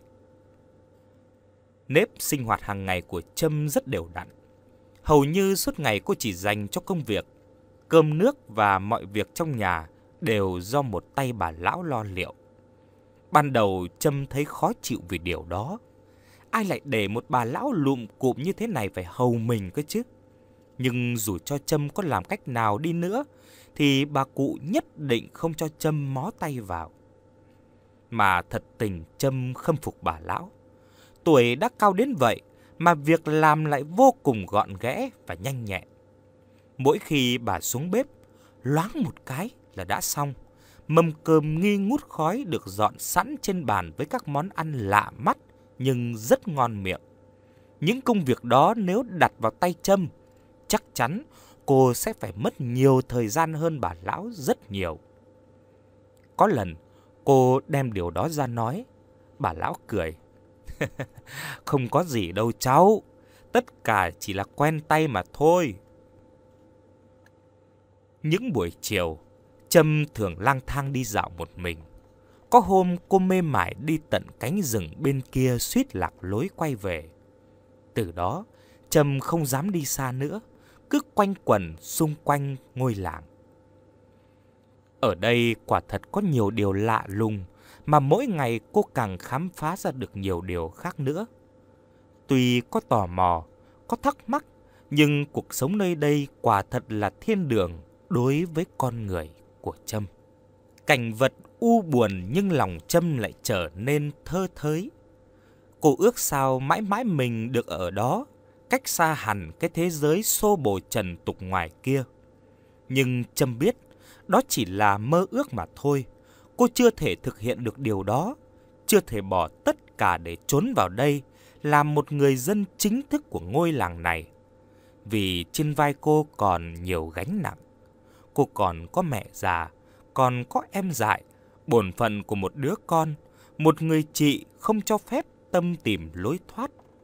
Nếp sinh hoạt hàng ngày của Trâm rất đều đặn. Hầu như suốt ngày cô chỉ dành cho công việc. Cơm nước và mọi việc trong nhà đều do một tay bà lão lo liệu. Ban đầu Trâm thấy khó chịu vì điều đó. Ai lại để một bà lão lụm cụm như thế này phải hầu mình cơ chứ? Nhưng dù cho Trâm có làm cách nào đi nữa, thì bà cụ nhất định không cho Trâm mó tay vào. Mà thật tình Trâm khâm phục bà lão. Tuổi đã cao đến vậy, mà việc làm lại vô cùng gọn ghẽ và nhanh nhẹn. Mỗi khi bà xuống bếp, loáng một cái là đã xong. Mâm cơm nghi ngút khói được dọn sẵn trên bàn với các món ăn lạ mắt nhưng rất ngon miệng. Những công việc đó nếu đặt vào tay Trâm, chắc chắn cô sẽ phải mất nhiều thời gian hơn bà lão rất nhiều. Có lần cô đem điều đó ra nói, bà lão cười. Không có gì đâu cháu, tất cả chỉ là quen tay mà thôi. Những buổi chiều, Trâm thường lang thang đi dạo một mình. Có hôm cô mê mải đi tận cánh rừng bên kia suýt lạc lối quay về. Từ đó, Trâm không dám đi xa nữa, cứ quanh quẩn xung quanh ngôi làng. Ở đây quả thật có nhiều điều lạ lùng, mà mỗi ngày cô càng khám phá ra được nhiều điều khác nữa. Tuy có tò mò, có thắc mắc, nhưng cuộc sống nơi đây quả thật là thiên đường đối với con người của Trâm. Cảnh vật u buồn nhưng lòng Trâm lại trở nên thơ thới. Cô ước sao mãi mãi mình được ở đó, cách xa hẳn cái thế giới xô bồ trần tục ngoài kia. Nhưng Trâm biết, đó chỉ là mơ ước mà thôi. Cô chưa thể thực hiện được điều đó, chưa thể bỏ tất cả để trốn vào đây, làm một người dân chính thức của ngôi làng này. Vì trên vai cô còn nhiều gánh nặng. Cô còn có mẹ già, còn có em dại, bổn phận của một đứa con, một người chị không cho phép Tâm tìm lối thoát.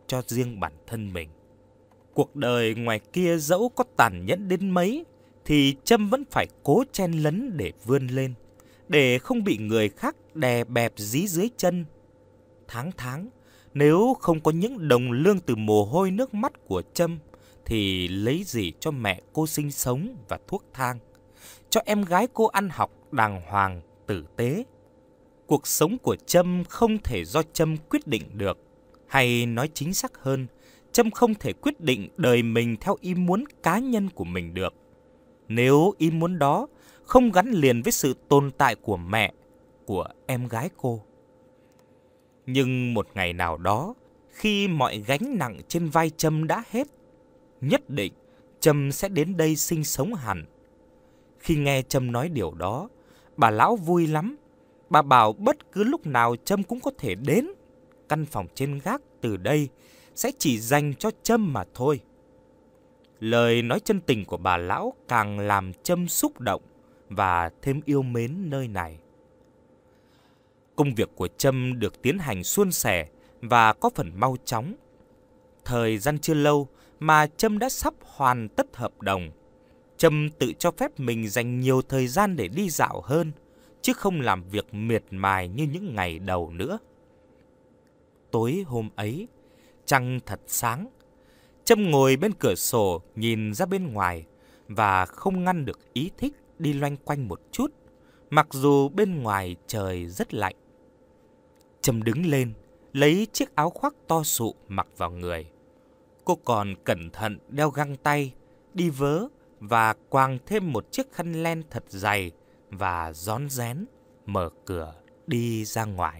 cho riêng bản thân mình. Cuộc đời ngoài kia dẫu có tàn nhẫn đến mấy, thì Trâm vẫn phải cố chen lấn để vươn lên, để không bị người khác đè bẹp dí dưới chân. Tháng tháng, nếu không có những đồng lương từ mồ hôi nước mắt của Trâm, thì lấy gì cho mẹ cô sinh sống và thuốc thang, cho em gái cô ăn học đàng hoàng, tử tế. Cuộc sống của Trâm không thể do Trâm quyết định được, hay nói chính xác hơn, Trâm không thể quyết định đời mình theo ý muốn cá nhân của mình được. Nếu ý muốn đó không gắn liền với sự tồn tại của mẹ, của em gái cô. Nhưng một ngày nào đó, khi mọi gánh nặng trên vai Trâm đã hết, nhất định Trâm sẽ đến đây sinh sống hẳn. Khi nghe Trâm nói điều đó, bà lão vui lắm. Bà bảo bất cứ lúc nào Trâm cũng có thể đến. Căn phòng trên gác từ đây sẽ chỉ dành cho Trâm mà thôi. Lời nói chân tình của bà lão càng làm Trâm xúc động và thêm yêu mến nơi này. Công việc của Trâm được tiến hành suôn sẻ và có phần mau chóng. Thời gian chưa lâu mà Trâm đã sắp hoàn tất hợp đồng. Trâm tự cho phép mình dành nhiều thời gian để đi dạo hơn, chứ không làm việc miệt mài như những ngày đầu nữa. Tối hôm ấy, trăng thật sáng. Trâm ngồi bên cửa sổ nhìn ra bên ngoài và không ngăn được ý thích đi loanh quanh một chút, mặc dù bên ngoài trời rất lạnh. Trâm đứng lên, lấy chiếc áo khoác to sụ mặc vào người. Cô còn cẩn thận đeo găng tay, đi vớ và quàng thêm một chiếc khăn len thật dày và rón rén mở cửa đi ra ngoài.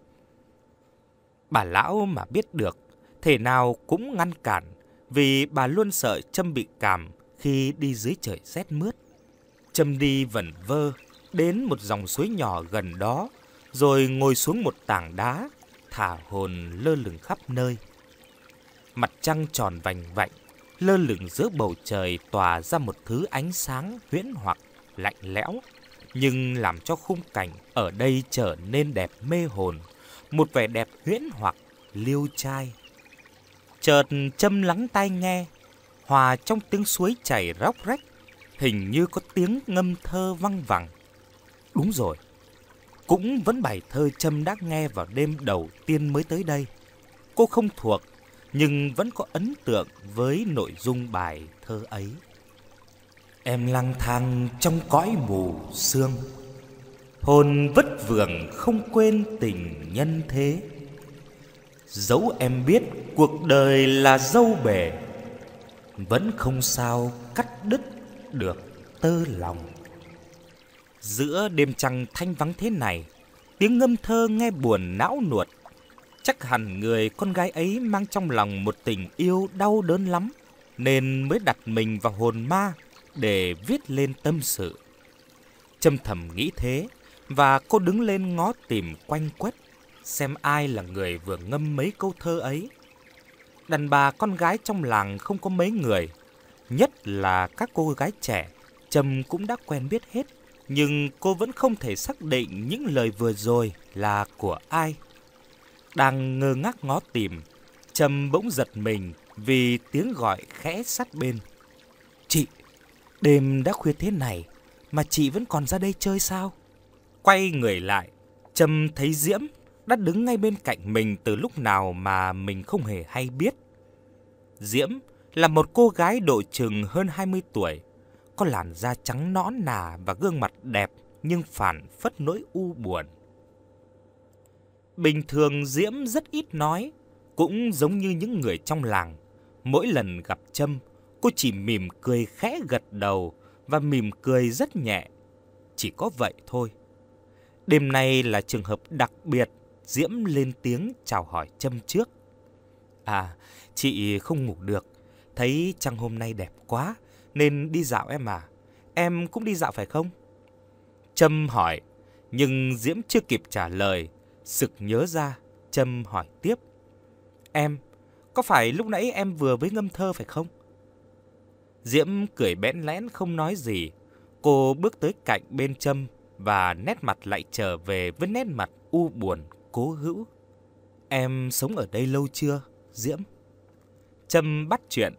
Bà lão mà biết được, thể nào cũng ngăn cản, vì bà luôn sợ Trâm bị cảm khi đi dưới trời rét mướt. Trâm đi vẩn vơ đến một dòng suối nhỏ gần đó, rồi ngồi xuống một tảng đá, thả hồn lơ lửng khắp nơi. Mặt trăng tròn vành vạnh, lơ lửng giữa bầu trời tỏa ra một thứ ánh sáng huyễn hoặc, lạnh lẽo, nhưng làm cho khung cảnh ở đây trở nên đẹp mê hồn, một vẻ đẹp huyễn hoặc, liêu trai. Chợt Trâm lắng tai nghe, hòa trong tiếng suối chảy róc rách, hình như có tiếng ngâm thơ văng vẳng. Đúng rồi, cũng vẫn bài thơ Trâm đã nghe vào đêm đầu tiên mới tới đây. Cô không thuộc, nhưng vẫn có ấn tượng với nội dung bài thơ ấy. Em lang thang trong cõi mù sương, hồn vất vưởng không quên tình nhân thế. Dẫu em biết cuộc đời là dâu bể, vẫn không sao cắt đứt được tơ lòng. Giữa đêm trăng thanh vắng thế này, tiếng ngâm thơ nghe buồn não nuột. Chắc hẳn người con gái ấy mang trong lòng một tình yêu đau đớn lắm, nên mới đặt mình vào hồn ma để viết lên tâm sự. Trâm thầm nghĩ thế, và cô đứng lên ngó tìm quanh quất, xem ai là người vừa ngâm mấy câu thơ ấy. Đàn bà con gái trong làng không có mấy người, nhất là các cô gái trẻ, Trâm cũng đã quen biết hết. Nhưng cô vẫn không thể xác định những lời vừa rồi là của ai. Đang ngơ ngác ngó tìm, Trâm bỗng giật mình vì tiếng gọi khẽ sát bên. Chị, đêm đã khuya thế này mà chị vẫn còn ra đây chơi sao? Quay người lại, Trâm thấy Diễm đã đứng ngay bên cạnh mình từ lúc nào mà mình không hề hay biết. Diễm là một cô gái độ chừng hơn hai mươi tuổi, có làn da trắng nõn nà và gương mặt đẹp nhưng phảng phất nỗi u buồn. Bình thường Diễm rất ít nói, cũng giống như những người trong làng. Mỗi lần gặp Trâm, cô chỉ mỉm cười khẽ gật đầu và mỉm cười rất nhẹ. Chỉ có vậy thôi. Đêm nay là trường hợp đặc biệt, Diễm lên tiếng chào hỏi Trâm trước. À, chị không ngủ được, thấy trăng hôm nay đẹp quá nên đi dạo em à. Em cũng đi dạo phải không? Trâm hỏi, nhưng Diễm chưa kịp trả lời, sực nhớ ra, Trâm hỏi tiếp. Em, có phải lúc nãy em vừa mới ngâm thơ phải không? Diễm cười bẽn lẽn không nói gì. Cô bước tới cạnh bên Trâm và nét mặt lại trở về với nét mặt u buồn, cố hữu. Em sống ở đây lâu chưa? Diễm. Trâm bắt chuyện.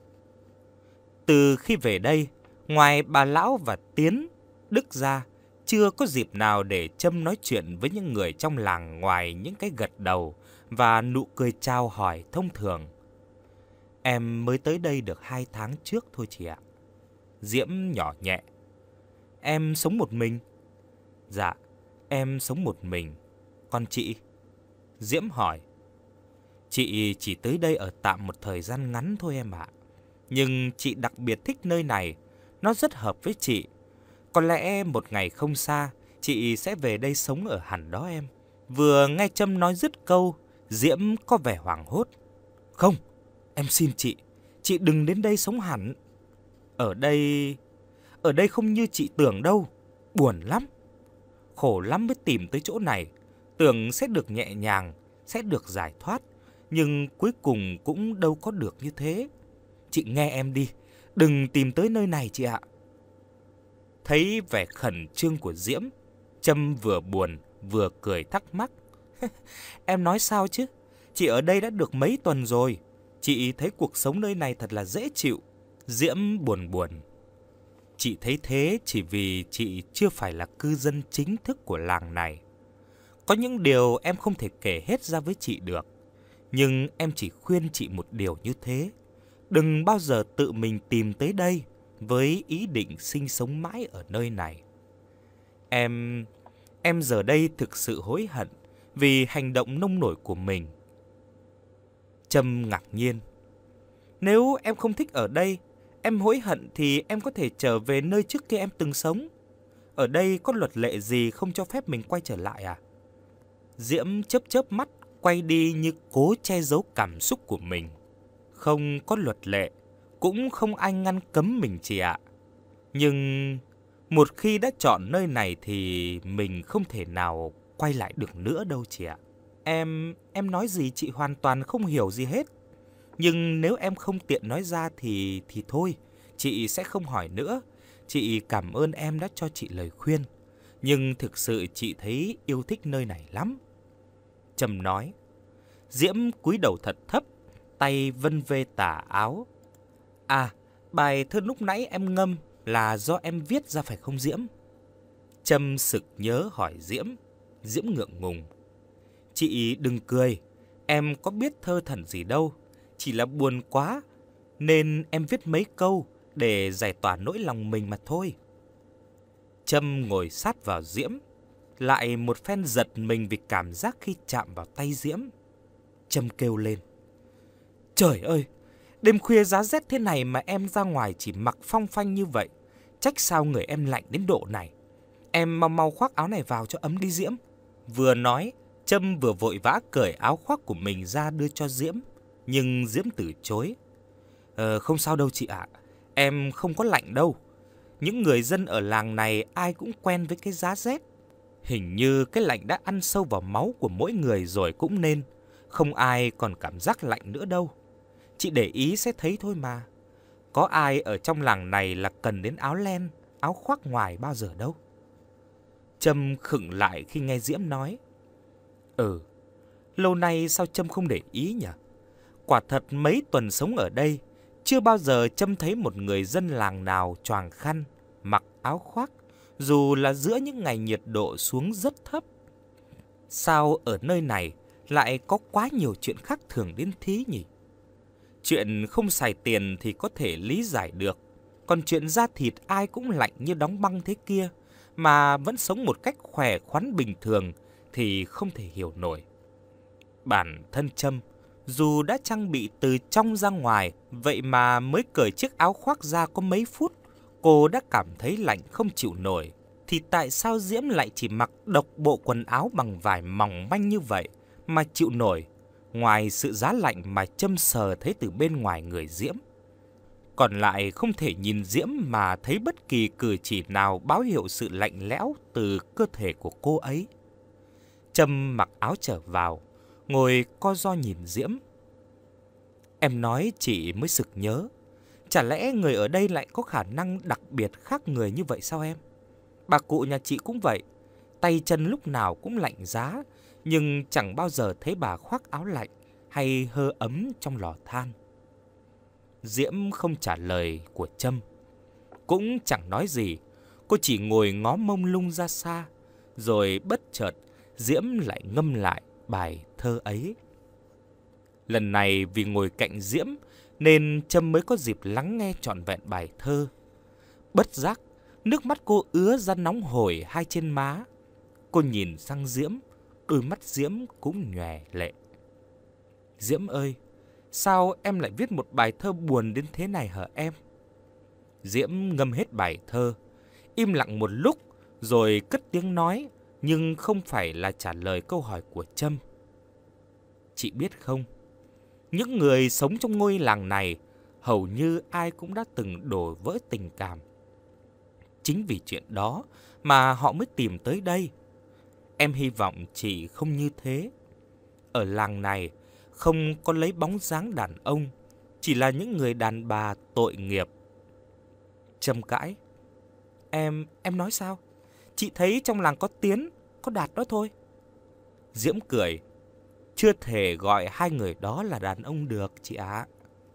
Từ khi về đây, ngoài bà Lão và Tiến, Đức ra, chưa có dịp nào để Trâm nói chuyện với những người trong làng ngoài những cái gật đầu và nụ cười chào hỏi thông thường. Em mới tới đây được hai tháng trước thôi chị ạ. Diễm nhỏ nhẹ. Em sống một mình? Dạ, em sống một mình. Còn chị? Diễm hỏi. Chị chỉ tới đây ở tạm một thời gian ngắn thôi em ạ. Nhưng chị đặc biệt thích nơi này, nó rất hợp với chị. Có lẽ một ngày không xa, chị sẽ về đây sống ở hẳn đó em. Vừa nghe Trâm nói dứt câu, Diễm có vẻ hoảng hốt. Không, em xin chị, chị đừng đến đây sống hẳn. Ở đây, ở đây không như chị tưởng đâu, buồn lắm. Khổ lắm mới tìm tới chỗ này, tưởng sẽ được nhẹ nhàng, sẽ được giải thoát. Nhưng cuối cùng cũng đâu có được như thế. Chị nghe em đi, đừng tìm tới nơi này chị ạ. Thấy vẻ khẩn trương của Diễm, Trâm vừa buồn vừa cười thắc mắc. Em nói sao chứ? Chị ở đây đã được mấy tuần rồi. Chị thấy cuộc sống nơi này thật là dễ chịu. Diễm buồn buồn. Chị thấy thế chỉ vì chị chưa phải là cư dân chính thức của làng này. Có những điều em không thể kể hết ra với chị được. Nhưng em chỉ khuyên chị một điều như thế. Đừng bao giờ tự mình tìm tới đây với ý định sinh sống mãi ở nơi này. Em, em giờ đây thực sự hối hận vì hành động nông nổi của mình. Trâm ngạc nhiên. Nếu em không thích ở đây, em hối hận thì em có thể trở về nơi trước kia em từng sống. Ở đây có luật lệ gì không cho phép mình quay trở lại à? Diễm chớp chớp mắt, quay đi như cố che giấu cảm xúc của mình. Không có luật lệ, cũng không ai ngăn cấm mình chị ạ. Nhưng một khi đã chọn nơi này thì mình không thể nào quay lại được nữa đâu chị ạ. Em, em nói gì chị hoàn toàn không hiểu gì hết. Nhưng nếu em không tiện nói ra thì, thì thôi, chị sẽ không hỏi nữa. Chị cảm ơn em đã cho chị lời khuyên. Nhưng thực sự chị thấy yêu thích nơi này lắm. Trâm nói. Diễm cúi đầu thật thấp, tay vân vê tà áo. À, bài thơ lúc nãy em ngâm là do em viết ra phải không Diễm? Trâm sực nhớ hỏi Diễm. Diễm ngượng ngùng. Chị đừng cười, em có biết thơ thần gì đâu. Chỉ là buồn quá, nên em viết mấy câu để giải tỏa nỗi lòng mình mà thôi. Trâm ngồi sát vào Diễm, lại một phen giật mình vì cảm giác khi chạm vào tay Diễm. Trâm kêu lên. Trời ơi, đêm khuya giá rét thế này mà em ra ngoài chỉ mặc phong phanh như vậy. Trách sao người em lạnh đến độ này. Em mau mau khoác áo này vào cho ấm đi Diễm. Vừa nói, Trâm vừa vội vã cởi áo khoác của mình ra đưa cho Diễm. Nhưng Diễm từ chối. Ờ, không sao đâu chị ạ, em không có lạnh đâu. Những người dân ở làng này ai cũng quen với cái giá rét. Hình như cái lạnh đã ăn sâu vào máu của mỗi người rồi cũng nên. Không ai còn cảm giác lạnh nữa đâu. Chị để ý sẽ thấy thôi mà. Có ai ở trong làng này là cần đến áo len, áo khoác ngoài bao giờ đâu. Trâm khựng lại khi nghe Diễm nói. Ừ, lâu nay sao Trâm không để ý nhỉ? Quả thật mấy tuần sống ở đây, chưa bao giờ Trâm thấy một người dân làng nào choàng khăn, mặc áo khoác, dù là giữa những ngày nhiệt độ xuống rất thấp. Sao ở nơi này lại có quá nhiều chuyện khác thường đến thế nhỉ? Chuyện không xài tiền thì có thể lý giải được, còn chuyện da thịt ai cũng lạnh như đóng băng thế kia, mà vẫn sống một cách khỏe khoắn bình thường thì không thể hiểu nổi. Bản thân Trâm, dù đã trang bị từ trong ra ngoài, vậy mà mới cởi chiếc áo khoác ra có mấy phút, cô đã cảm thấy lạnh không chịu nổi. Thì tại sao Diễm lại chỉ mặc độc bộ quần áo bằng vải mỏng manh như vậy mà chịu nổi, ngoài sự giá lạnh mà Trâm sờ thấy từ bên ngoài người Diễm? Còn lại không thể nhìn Diễm mà thấy bất kỳ cử chỉ nào báo hiệu sự lạnh lẽo từ cơ thể của cô ấy. Trâm mặc áo trở vào, ngồi co ro nhìn Diễm. Em nói chị mới sực nhớ, chả lẽ người ở đây lại có khả năng đặc biệt khác người như vậy sao em? Bà cụ nhà chị cũng vậy, tay chân lúc nào cũng lạnh giá, nhưng chẳng bao giờ thấy bà khoác áo lạnh hay hơi ấm trong lò than? Diễm không trả lời của Trâm, cũng chẳng nói gì. Cô chỉ ngồi ngó mông lung ra xa, rồi bất chợt Diễm lại ngâm lại bài thơ ấy. Lần này vì ngồi cạnh Diễm nên Trâm mới có dịp lắng nghe trọn vẹn bài thơ. Bất giác, nước mắt cô ứa ra nóng hổi hai trên má. Cô nhìn sang Diễm, đôi mắt Diễm cũng nhòe lệ. Diễm ơi, sao em lại viết một bài thơ buồn đến thế này hả em? Diễm ngâm hết bài thơ, im lặng một lúc rồi cất tiếng nói, nhưng không phải là trả lời câu hỏi của Trâm. Chị biết không, những người sống trong ngôi làng này hầu như ai cũng đã từng đổ vỡ tình cảm. Chính vì chuyện đó mà họ mới tìm tới đây. Em hy vọng chị không như thế. Ở làng này không có lấy bóng dáng đàn ông, chỉ là những người đàn bà tội nghiệp. Trâm cãi. Em, em nói sao? Chị thấy trong làng có Tiến, có Đạt đó thôi. Diễm cười. Chưa thể gọi hai người đó là đàn ông được chị ạ.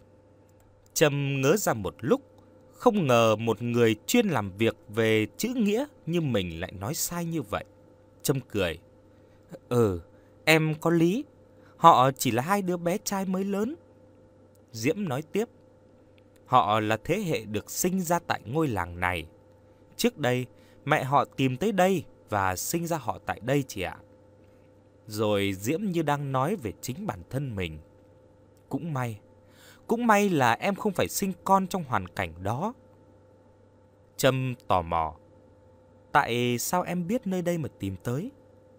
Trâm ngớ ra một lúc, không ngờ một người chuyên làm việc về chữ nghĩa như mình lại nói sai như vậy. Trâm cười. Ừ, em có lý. Họ chỉ là hai đứa bé trai mới lớn. Diễm nói tiếp. Họ là thế hệ được sinh ra tại ngôi làng này. Trước đây, mẹ họ tìm tới đây và sinh ra họ tại đây chị ạ. Rồi Diễm như đang nói về chính bản thân mình. Cũng may, cũng may là em không phải sinh con trong hoàn cảnh đó. Trâm tò mò. Tại sao em biết nơi đây mà tìm tới?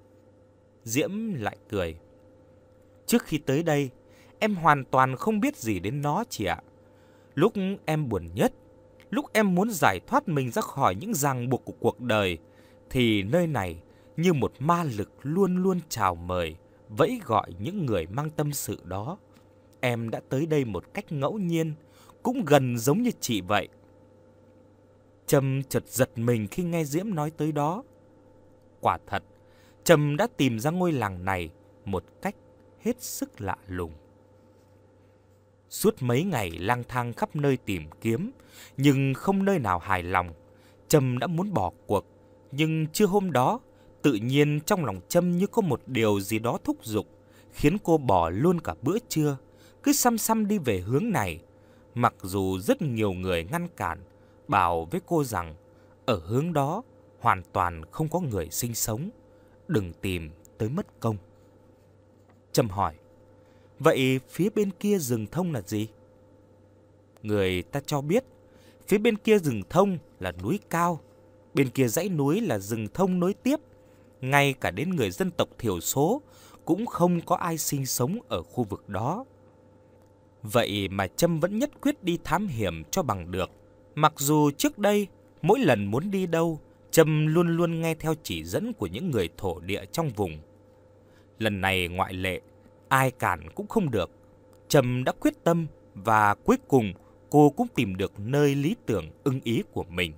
Diễm lại cười. Trước khi tới đây, em hoàn toàn không biết gì đến nó chị ạ. Lúc em buồn nhất, lúc em muốn giải thoát mình ra khỏi những ràng buộc của cuộc đời, thì nơi này như một ma lực luôn luôn chào mời, vẫy gọi những người mang tâm sự đó. Em đã tới đây một cách ngẫu nhiên, cũng gần giống như chị vậy. Trâm chợt giật mình khi nghe Diễm nói tới đó. Quả thật, Trâm đã tìm ra ngôi làng này một cách hết sức lạ lùng. Suốt mấy ngày lang thang khắp nơi tìm kiếm, nhưng không nơi nào hài lòng. Trâm đã muốn bỏ cuộc, nhưng trưa hôm đó, tự nhiên trong lòng Trâm như có một điều gì đó thúc giục, khiến cô bỏ luôn cả bữa trưa, cứ xăm xăm đi về hướng này. Mặc dù rất nhiều người ngăn cản, bảo với cô rằng ở hướng đó hoàn toàn không có người sinh sống, đừng tìm tới mất công. Trâm hỏi, vậy phía bên kia rừng thông là gì? Người ta cho biết, phía bên kia rừng thông là núi cao, bên kia dãy núi là rừng thông nối tiếp. Ngay cả đến người dân tộc thiểu số cũng không có ai sinh sống ở khu vực đó. Vậy mà Trâm vẫn nhất quyết đi thám hiểm cho bằng được. Mặc dù trước đây, mỗi lần muốn đi đâu, Trâm luôn luôn nghe theo chỉ dẫn của những người thổ địa trong vùng. Lần này ngoại lệ, ai cản cũng không được. Trâm đã quyết tâm và cuối cùng cô cũng tìm được nơi lý tưởng ưng ý của mình.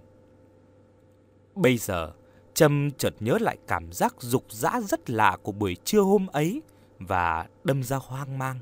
Bây giờ, Trâm chợt nhớ lại cảm giác rục rã rất lạ của buổi trưa hôm ấy và đâm ra hoang mang.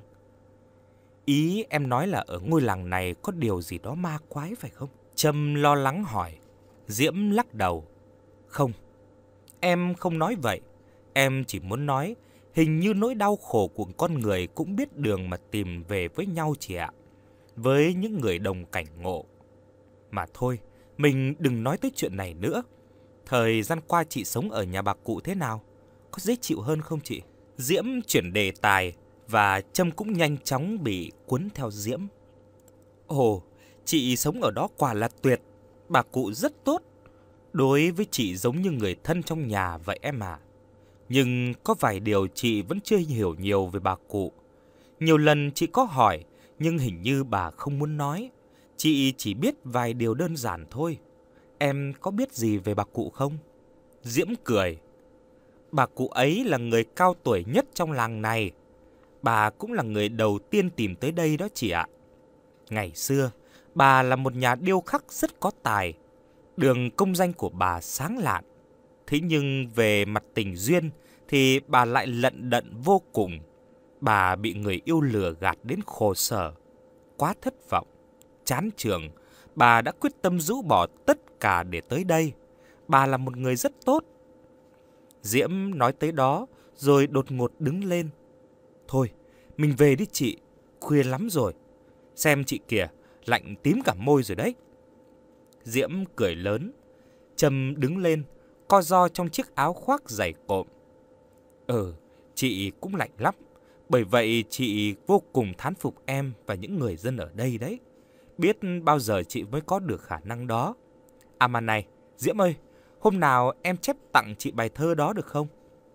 Ý em nói là ở ngôi làng này có điều gì đó ma quái phải không? Trâm lo lắng hỏi. Diễm lắc đầu. Không, em không nói vậy. Em chỉ muốn nói, hình như nỗi đau khổ của con người cũng biết đường mà tìm về với nhau chị ạ. Với những người đồng cảnh ngộ. Mà thôi, mình đừng nói tới chuyện này nữa. Thời gian qua chị sống ở nhà bà cụ thế nào? Có dễ chịu hơn không chị? Diễm chuyển đề tài và Trâm cũng nhanh chóng bị cuốn theo Diễm. Ồ, chị sống ở đó quả là tuyệt. Bà cụ rất tốt. Đối với chị giống như người thân trong nhà vậy em à. Nhưng có vài điều chị vẫn chưa hiểu nhiều về bà cụ. Nhiều lần chị có hỏi, nhưng hình như bà không muốn nói. Chị chỉ biết vài điều đơn giản thôi. Em có biết gì về bà cụ không? Diễm cười. Bà cụ ấy là người cao tuổi nhất trong làng này. Bà cũng là người đầu tiên tìm tới đây đó chị ạ. Ngày xưa, bà là một nhà điêu khắc rất có tài. Đường công danh của bà sáng lạn. Thế nhưng về mặt tình duyên thì bà lại lận đận vô cùng. Bà bị người yêu lừa gạt đến khổ sở, quá thất vọng, chán trường. Bà đã quyết tâm rũ bỏ tất cả để tới đây. Bà là một người rất tốt. Diễm nói tới đó rồi đột ngột đứng lên. Thôi, mình về đi chị, khuya lắm rồi. Xem chị kìa, lạnh tím cả môi rồi đấy. Diễm cười lớn. Trâm đứng lên, co ro trong chiếc áo khoác dày cộm. Ừ, chị cũng lạnh lắm. Bởi vậy chị vô cùng thán phục em và những người dân ở đây đấy. Biết bao giờ chị mới có được khả năng đó. À mà này, Diễm ơi, hôm nào em chép tặng chị bài thơ đó được không?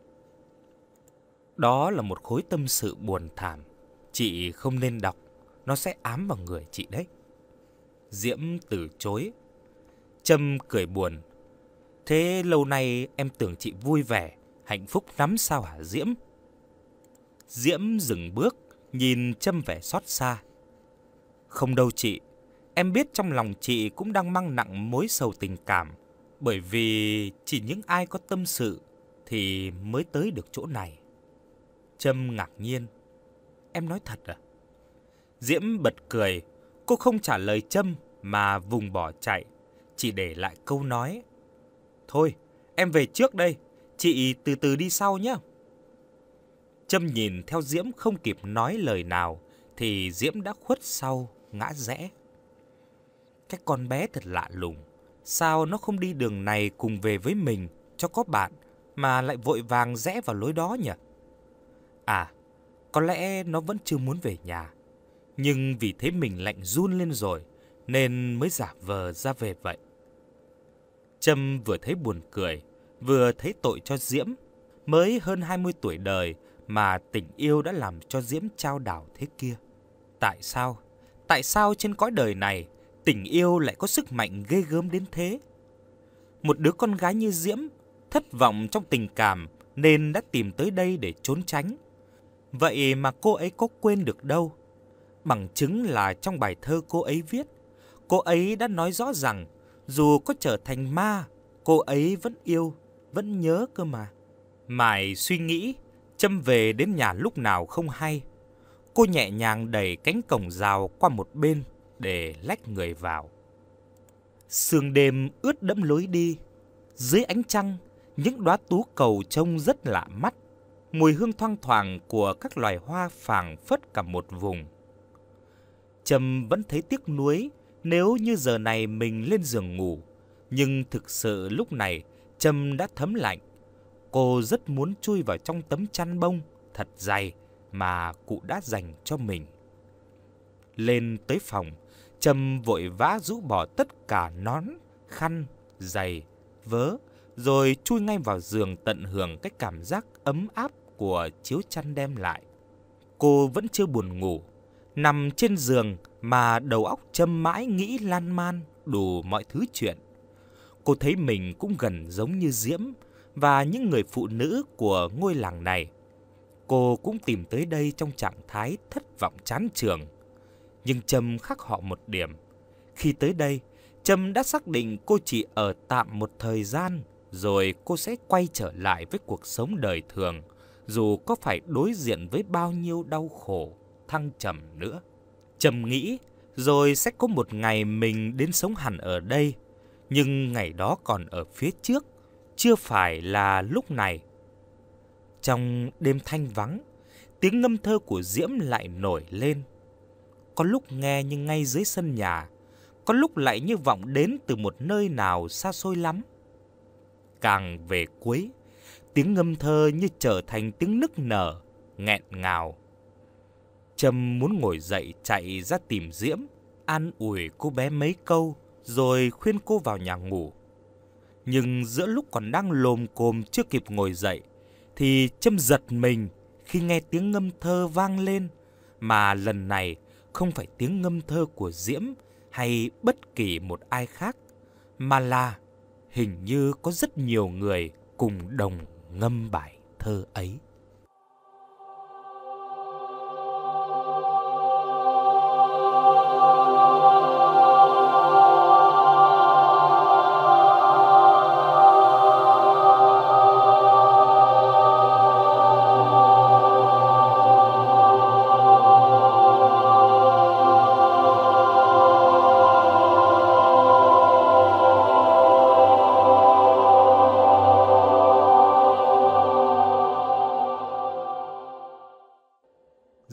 Đó là một khối tâm sự buồn thảm. Chị không nên đọc, nó sẽ ám vào người chị đấy. Diễm từ chối. Trâm cười buồn. Thế lâu nay em tưởng chị vui vẻ, hạnh phúc lắm sao hả Diễm? Diễm dừng bước, nhìn Trâm vẻ xót xa. Không đâu chị, em biết trong lòng chị cũng đang mang nặng mối sầu tình cảm. Bởi vì chỉ những ai có tâm sự thì mới tới được chỗ này. Trâm ngạc nhiên. Em nói thật à? Diễm bật cười. Cô không trả lời Trâm mà vùng bỏ chạy, chỉ để lại câu nói. Thôi, em về trước đây, chị từ từ đi sau nhé. Trâm nhìn theo Diễm không kịp nói lời nào thì Diễm đã khuất sau, ngã rẽ. Cái con bé thật lạ lùng. Sao nó không đi đường này cùng về với mình cho có bạn mà lại vội vàng rẽ vào lối đó nhỉ? À, có lẽ nó vẫn chưa muốn về nhà. Nhưng vì thấy mình lạnh run lên rồi nên mới giả vờ ra về vậy. Trâm vừa thấy buồn cười, vừa thấy tội cho Diễm. Mới hơn hai mươi tuổi đời mà tình yêu đã làm cho Diễm chao đảo thế kia. Tại sao? Tại sao trên cõi đời này tình yêu lại có sức mạnh ghê gớm đến thế? Một đứa con gái như Diễm thất vọng trong tình cảm nên đã tìm tới đây để trốn tránh. Vậy mà cô ấy có quên được đâu. Bằng chứng là trong bài thơ cô ấy viết, cô ấy đã nói rõ rằng dù có trở thành ma, cô ấy vẫn yêu, vẫn nhớ cơ mà. Mải suy nghĩ, Trâm về đến nhà lúc nào không hay. Cô nhẹ nhàng đẩy cánh cổng rào qua một bên để lách người vào. Sương đêm ướt đẫm lối đi. Dưới ánh trăng, những đóa tú cầu trông rất lạ mắt. Mùi hương thoang thoảng của các loài hoa phảng phất cả một vùng. Trâm vẫn thấy tiếc nuối nếu như giờ này mình lên giường ngủ. Nhưng thực sự lúc này Trâm đã thấm lạnh. Cô rất muốn chui vào trong tấm chăn bông thật dày mà cụ đã dành cho mình. Lên tới phòng, Trâm vội vã rũ bỏ tất cả nón, khăn, giày, vớ, rồi chui ngay vào giường tận hưởng cái cảm giác ấm áp của chiếu chăn đem lại. Cô vẫn chưa buồn ngủ, nằm trên giường mà đầu óc Trâm mãi nghĩ lan man đủ mọi thứ chuyện. Cô thấy mình cũng gần giống như Diễm và những người phụ nữ của ngôi làng này. Cô cũng tìm tới đây trong trạng thái thất vọng chán chường. Nhưng Trâm khác họ một điểm. Khi tới đây, Trâm đã xác định cô chỉ ở tạm một thời gian, rồi cô sẽ quay trở lại với cuộc sống đời thường, dù có phải đối diện với bao nhiêu đau khổ, thăng trầm nữa. Trâm nghĩ, rồi sẽ có một ngày mình đến sống hẳn ở đây, nhưng ngày đó còn ở phía trước, chưa phải là lúc này. Trong đêm thanh vắng, tiếng ngâm thơ của Diễm lại nổi lên. Có lúc nghe như ngay dưới sân nhà, có lúc lại như vọng đến từ một nơi nào xa xôi lắm. Càng về cuối, tiếng ngâm thơ như trở thành tiếng nức nở, nghẹn ngào. Trâm muốn ngồi dậy chạy ra tìm Diễm, an ủi cô bé mấy câu, rồi khuyên cô vào nhà ngủ. Nhưng giữa lúc còn đang lồm cồm chưa kịp ngồi dậy, thì Trâm giật mình khi nghe tiếng ngâm thơ vang lên, mà lần này không phải tiếng ngâm thơ của Diễm hay bất kỳ một ai khác, mà là hình như có rất nhiều người cùng đồng ngâm bài thơ ấy.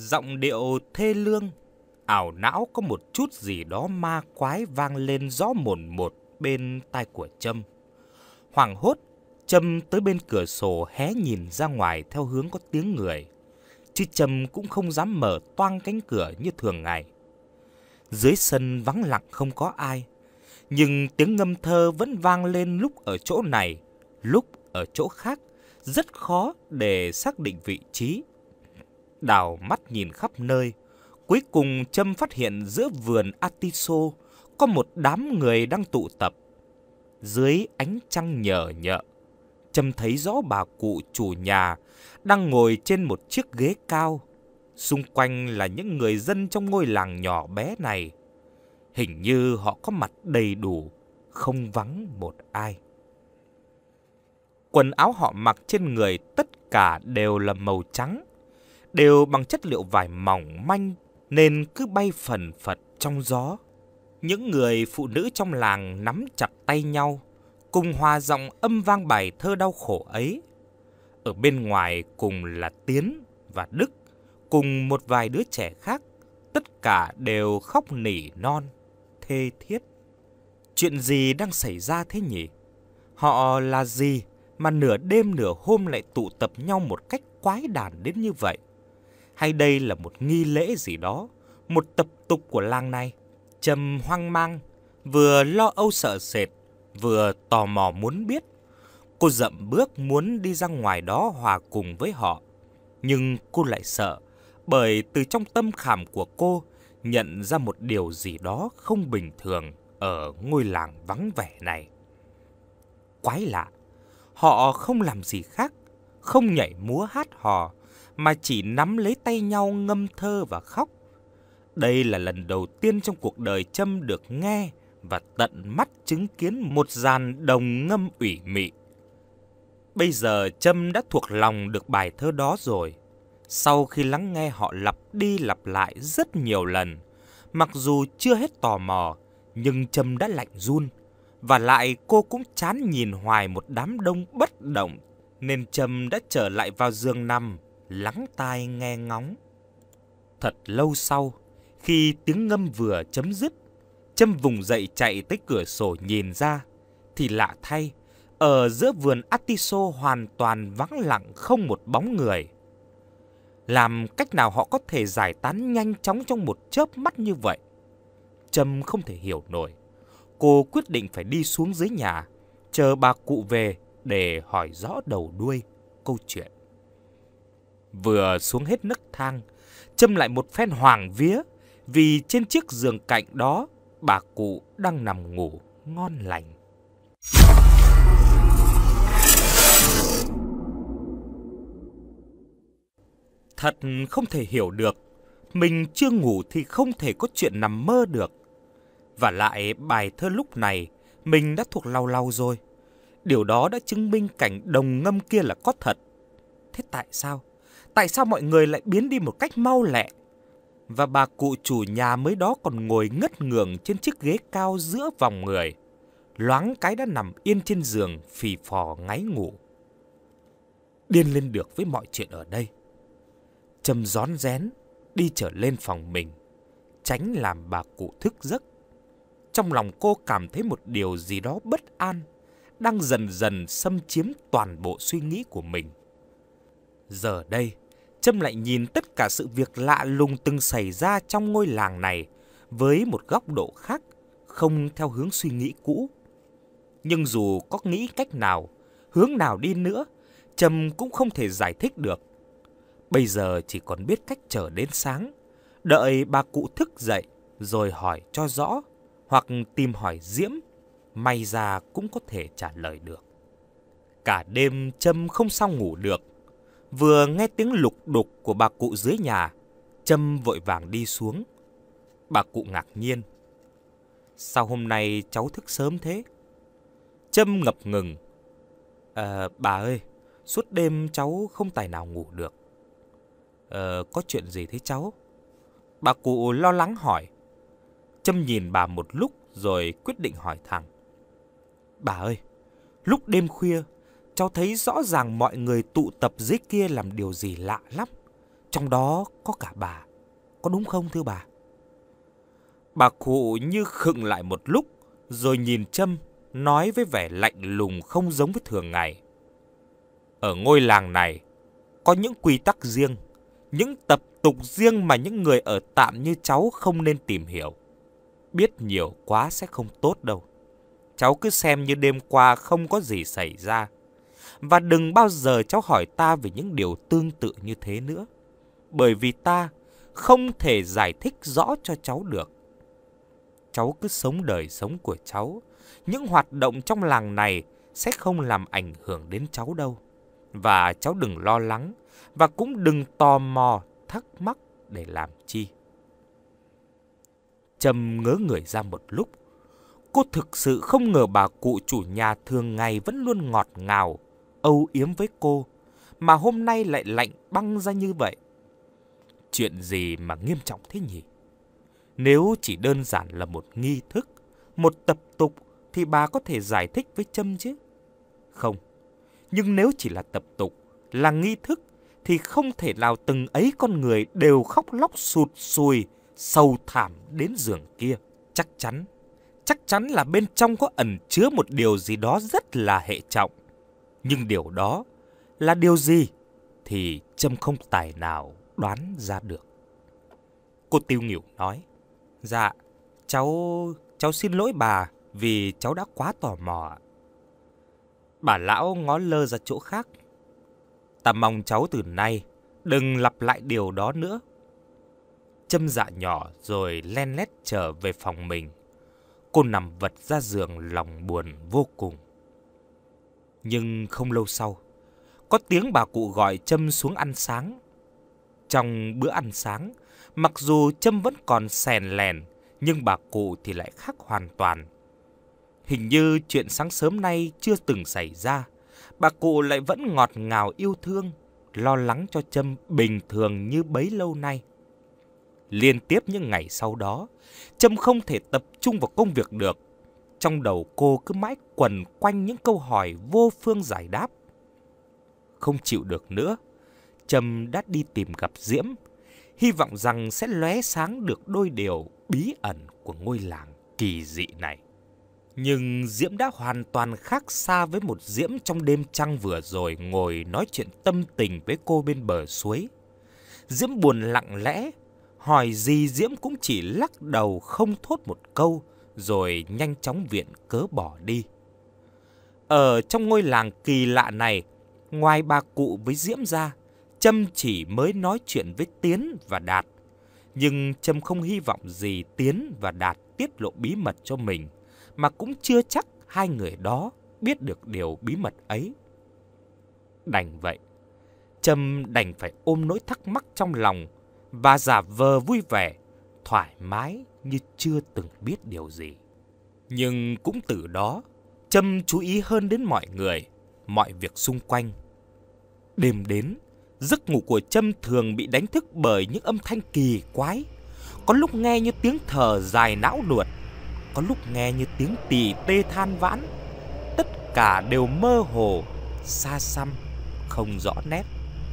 giọng điệu thê lương, ảo não có một chút gì đó ma quái vang lên rõ mồn một bên tai của Trâm. Hoảng hốt, Trâm tới bên cửa sổ hé nhìn ra ngoài theo hướng có tiếng người, chứ Trâm cũng không dám mở toang cánh cửa như thường ngày. Dưới sân vắng lặng không có ai, nhưng tiếng ngâm thơ vẫn vang lên lúc ở chỗ này, lúc ở chỗ khác, rất khó để xác định vị trí. Đảo mắt nhìn khắp nơi, cuối cùng Trâm phát hiện giữa vườn atiso có một đám người đang tụ tập. Dưới ánh trăng nhờ nhợ, Trâm thấy rõ bà cụ chủ nhà đang ngồi trên một chiếc ghế cao. Xung quanh là những người dân trong ngôi làng nhỏ bé này. Hình như họ có mặt đầy đủ, không vắng một ai. Quần áo họ mặc trên người tất cả đều là màu trắng, đều bằng chất liệu vải mỏng manh nên cứ bay phần phật trong gió. Những người phụ nữ trong làng nắm chặt tay nhau, cùng hòa giọng âm vang bài thơ đau khổ ấy. Ở bên ngoài cùng là Tiến và Đức, cùng một vài đứa trẻ khác, tất cả đều khóc nỉ non, thê thiết. Chuyện gì đang xảy ra thế nhỉ? Họ là gì mà nửa đêm nửa hôm lại tụ tập nhau một cách quái đản đến như vậy? Hay đây là một nghi lễ gì đó, một tập tục của làng này? Trâm hoang mang, vừa lo âu sợ sệt, vừa tò mò muốn biết. Cô dậm bước muốn đi ra ngoài đó hòa cùng với họ, nhưng cô lại sợ, bởi từ trong tâm khảm của cô nhận ra một điều gì đó không bình thường ở ngôi làng vắng vẻ này. Quái lạ, họ không làm gì khác, không nhảy múa hát hò, mà chỉ nắm lấy tay nhau ngâm thơ và khóc. Đây là lần đầu tiên trong cuộc đời Trâm được nghe và tận mắt chứng kiến một dàn đồng ngâm ủy mị. Bây giờ Trâm đã thuộc lòng được bài thơ đó rồi. Sau khi lắng nghe họ lặp đi lặp lại rất nhiều lần, mặc dù chưa hết tò mò, nhưng Trâm đã lạnh run. Và lại cô cũng chán nhìn hoài một đám đông bất động, nên Trâm đã trở lại vào giường nằm, lắng tai nghe ngóng. Thật lâu sau, khi tiếng ngâm vừa chấm dứt, Trâm vùng dậy chạy tới cửa sổ nhìn ra, thì lạ thay, ở giữa vườn atiso hoàn toàn vắng lặng không một bóng người. Làm cách nào họ có thể giải tán nhanh chóng trong một chớp mắt như vậy? Trâm không thể hiểu nổi. Cô quyết định phải đi xuống dưới nhà, chờ bà cụ về để hỏi rõ đầu đuôi câu chuyện. Vừa xuống hết nấc thang, Trâm lại một phen hoảng vía, vì trên chiếc giường cạnh đó, bà cụ đang nằm ngủ ngon lành. Thật không thể hiểu được, mình chưa ngủ thì không thể có chuyện nằm mơ được. Và lại bài thơ lúc này mình đã thuộc lau lau rồi. Điều đó đã chứng minh cảnh đồng ngâm kia là có thật. Thế tại sao? Tại sao mọi người lại biến đi một cách mau lẹ? Và bà cụ chủ nhà mới đó còn ngồi ngất ngường trên chiếc ghế cao giữa vòng người, loáng cái đã nằm yên trên giường phì phò ngáy ngủ. Điên lên được với mọi chuyện ở đây, Trâm rón rén đi trở lên phòng mình, tránh làm bà cụ thức giấc. Trong lòng cô cảm thấy một điều gì đó bất an đang dần dần xâm chiếm toàn bộ suy nghĩ của mình. Giờ đây, Trâm lại nhìn tất cả sự việc lạ lùng từng xảy ra trong ngôi làng này với một góc độ khác, không theo hướng suy nghĩ cũ. Nhưng dù có nghĩ cách nào, hướng nào đi nữa, Trâm cũng không thể giải thích được. Bây giờ chỉ còn biết cách chờ đến sáng, đợi bà cụ thức dậy rồi hỏi cho rõ, hoặc tìm hỏi Diễm, may ra cũng có thể trả lời được. Cả đêm Trâm không sao ngủ được. Vừa nghe tiếng lục đục của bà cụ dưới nhà, Trâm vội vàng đi xuống. Bà cụ ngạc nhiên. Sao hôm nay cháu thức sớm thế? Trâm ngập ngừng. À, bà ơi, suốt đêm cháu không tài nào ngủ được. Ờ, có chuyện gì thế cháu? Bà cụ lo lắng hỏi. Trâm nhìn bà một lúc rồi quyết định hỏi thẳng. Bà ơi, lúc đêm khuya, cháu thấy rõ ràng mọi người tụ tập dưới kia làm điều gì lạ lắm. Trong đó có cả bà, có đúng không thưa bà? Bà cụ như khựng lại một lúc, rồi nhìn Trâm, nói với vẻ lạnh lùng không giống với thường ngày. Ở ngôi làng này, có những quy tắc riêng, những tập tục riêng mà những người ở tạm như cháu không nên tìm hiểu. Biết nhiều quá sẽ không tốt đâu. Cháu cứ xem như đêm qua không có gì xảy ra. Và đừng bao giờ cháu hỏi ta về những điều tương tự như thế nữa. Bởi vì ta không thể giải thích rõ cho cháu được. Cháu cứ sống đời sống của cháu. Những hoạt động trong làng này sẽ không làm ảnh hưởng đến cháu đâu. Và cháu đừng lo lắng, và cũng đừng tò mò, thắc mắc để làm chi. Trâm ngớ người ra một lúc. Cô thực sự không ngờ bà cụ chủ nhà thường ngày vẫn luôn ngọt ngào, âu yếm với cô, mà hôm nay lại lạnh băng ra như vậy. Chuyện gì mà nghiêm trọng thế nhỉ? Nếu chỉ đơn giản là một nghi thức, một tập tục thì bà có thể giải thích với Trâm chứ. Không, nhưng nếu chỉ là tập tục, là nghi thức, thì không thể nào từng ấy con người đều khóc lóc sụt sùi, sầu thảm đến giường kia. Chắc chắn, chắc chắn là bên trong có ẩn chứa một điều gì đó rất là hệ trọng. Nhưng điều đó là điều gì thì Trâm không tài nào đoán ra được. Cô tiêu nghỉu nói, dạ, cháu, cháu xin lỗi bà vì cháu đã quá tò mò. Bà lão ngó lơ ra chỗ khác. Ta mong cháu từ nay đừng lặp lại điều đó nữa. Trâm dạ nhỏ rồi len lét trở về phòng mình. Cô nằm vật ra giường lòng buồn vô cùng. Nhưng không lâu sau, có tiếng bà cụ gọi Trâm xuống ăn sáng. Trong bữa ăn sáng, mặc dù Trâm vẫn còn sèn lèn, nhưng bà cụ thì lại khác hoàn toàn. Hình như chuyện sáng sớm nay chưa từng xảy ra. Bà cụ lại vẫn ngọt ngào yêu thương, lo lắng cho Trâm bình thường như bấy lâu nay. Liên tiếp những ngày sau đó, Trâm không thể tập trung vào công việc được. Trong đầu cô cứ mãi quẩn quanh những câu hỏi vô phương giải đáp. Không chịu được nữa, Trâm đã đi tìm gặp Diễm, hy vọng rằng sẽ lóe sáng được đôi điều bí ẩn của ngôi làng kỳ dị này. Nhưng Diễm đã hoàn toàn khác xa với một Diễm trong đêm trăng vừa rồi ngồi nói chuyện tâm tình với cô bên bờ suối. Diễm buồn lặng lẽ, hỏi gì Diễm cũng chỉ lắc đầu không thốt một câu, rồi nhanh chóng viện cớ bỏ đi. Ở trong ngôi làng kỳ lạ này, ngoài bà cụ với Diễm ra, Trâm chỉ mới nói chuyện với Tiến và Đạt. Nhưng Trâm không hy vọng gì Tiến và Đạt tiết lộ bí mật cho mình, mà cũng chưa chắc hai người đó biết được điều bí mật ấy. Đành vậy, Trâm đành phải ôm nỗi thắc mắc trong lòng và giả vờ vui vẻ, thoải mái như chưa từng biết điều gì. Nhưng cũng từ đó, Trâm chú ý hơn đến mọi người, mọi việc xung quanh. Đêm đến, giấc ngủ của Trâm thường bị đánh thức bởi những âm thanh kỳ quái. Có lúc nghe như tiếng thở dài não nuột, có lúc nghe như tiếng tì tê than vãn. Tất cả đều mơ hồ, xa xăm, không rõ nét.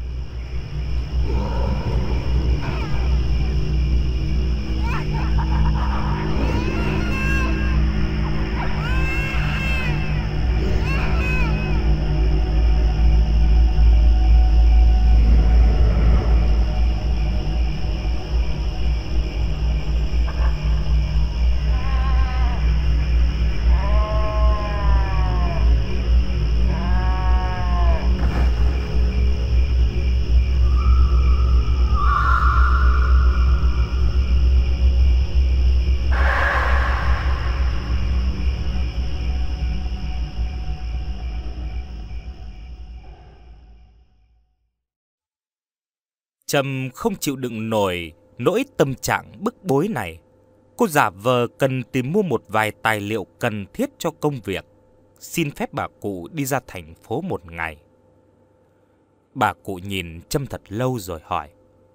Trâm không chịu đựng nổi nỗi tâm trạng bức bối này. Cô giả vờ cần tìm mua một vài tài liệu cần thiết cho công việc, xin phép bà cụ đi ra thành phố một ngày. Bà cụ nhìn Trâm thật lâu rồi hỏi,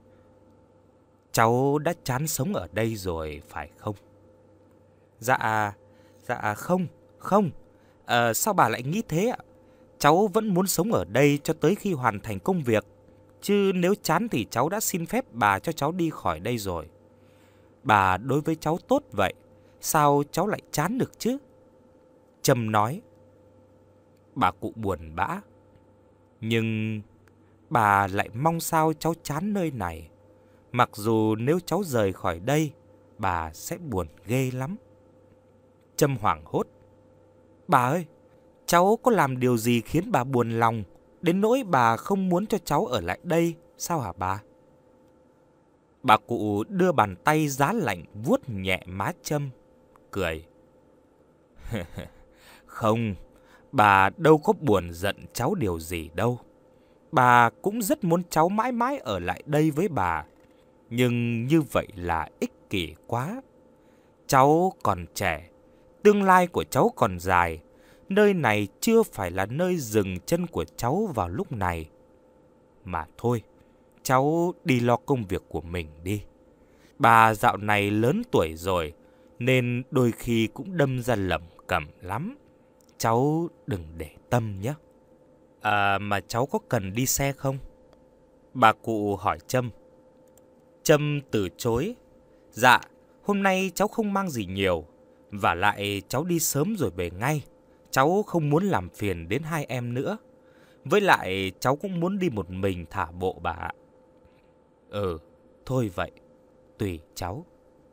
cháu đã chán sống ở đây rồi phải không? Dạ, dạ không, không. À, sao bà lại nghĩ thế ạ? Cháu vẫn muốn sống ở đây cho tới khi hoàn thành công việc. Chứ nếu chán thì cháu đã xin phép bà cho cháu đi khỏi đây rồi. Bà đối với cháu tốt vậy, sao cháu lại chán được chứ? Trâm nói. Bà cụ buồn bã. Nhưng bà lại mong sao cháu chán nơi này. Mặc dù nếu cháu rời khỏi đây, bà sẽ buồn ghê lắm. Trâm hoảng hốt. Bà ơi, cháu có làm điều gì khiến bà buồn lòng, đến nỗi bà không muốn cho cháu ở lại đây, sao hả bà? Bà cụ đưa bàn tay giá lạnh vuốt nhẹ má Trâm, cười. Không, bà đâu có buồn giận cháu điều gì đâu. Bà cũng rất muốn cháu mãi mãi ở lại đây với bà. Nhưng như vậy là ích kỷ quá. Cháu còn trẻ, tương lai của cháu còn dài. Nơi này chưa phải là nơi dừng chân của cháu vào lúc này. Mà thôi, cháu đi lo công việc của mình đi. Bà dạo này lớn tuổi rồi, nên đôi khi cũng đâm ra lẩm cẩm lắm. Cháu đừng để tâm nhé. À, mà cháu có cần đi xe không? Bà cụ hỏi Trâm. Trâm từ chối. Dạ, hôm nay cháu không mang gì nhiều. Vả lại cháu đi sớm rồi về ngay. Cháu không muốn làm phiền đến hai em nữa. Với lại cháu cũng muốn đi một mình thả bộ bà ạ. Ừ, thôi vậy, tùy cháu.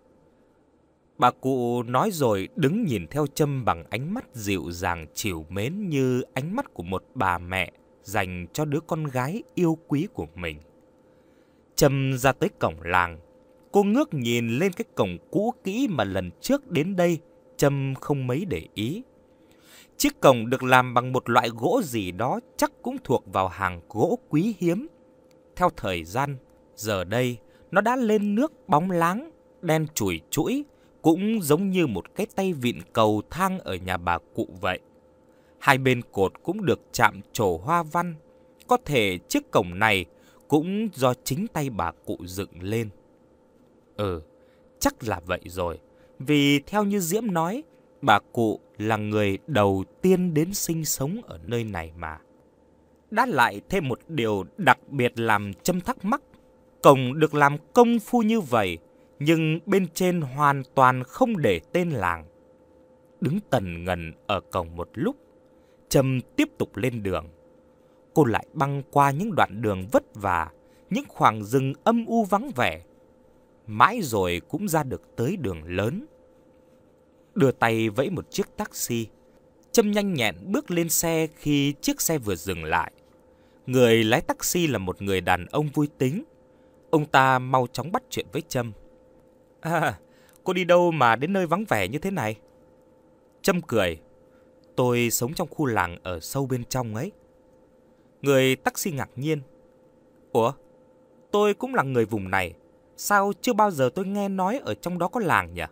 Bà cụ nói rồi đứng nhìn theo Trâm bằng ánh mắt dịu dàng trìu mến như ánh mắt của một bà mẹ dành cho đứa con gái yêu quý của mình. Trâm ra tới cổng làng. Cô ngước nhìn lên cái cổng cũ kỹ mà lần trước đến đây Trâm không mấy để ý. Chiếc cổng được làm bằng một loại gỗ gì đó chắc cũng thuộc vào hàng gỗ quý hiếm. Theo thời gian, giờ đây nó đã lên nước bóng láng, đen chùi chũi, cũng giống như một cái tay vịn cầu thang ở nhà bà cụ vậy. Hai bên cột cũng được chạm trổ hoa văn. Có thể chiếc cổng này cũng do chính tay bà cụ dựng lên. Ừ, chắc là vậy rồi. Vì theo như Diễm nói, bà cụ là người đầu tiên đến sinh sống ở nơi này mà. Đã lại thêm một điều đặc biệt làm Trâm thắc mắc. Cổng được làm công phu như vậy, nhưng bên trên hoàn toàn không để tên làng. Đứng tần ngần ở cổng một lúc, Trâm tiếp tục lên đường. Cô lại băng qua những đoạn đường vất vả, những khoảng rừng âm u vắng vẻ. Mãi rồi cũng ra được tới đường lớn. Đưa tay vẫy một chiếc taxi. Trâm nhanh nhẹn bước lên xe khi chiếc xe vừa dừng lại. Người lái taxi là một người đàn ông vui tính. Ông ta mau chóng bắt chuyện với Trâm. À, cô đi đâu mà đến nơi vắng vẻ như thế này? Trâm cười. Tôi sống trong khu làng ở sâu bên trong ấy. Người taxi ngạc nhiên. Ủa, tôi cũng là người vùng này. Sao chưa bao giờ tôi nghe nói ở trong đó có làng nhỉ?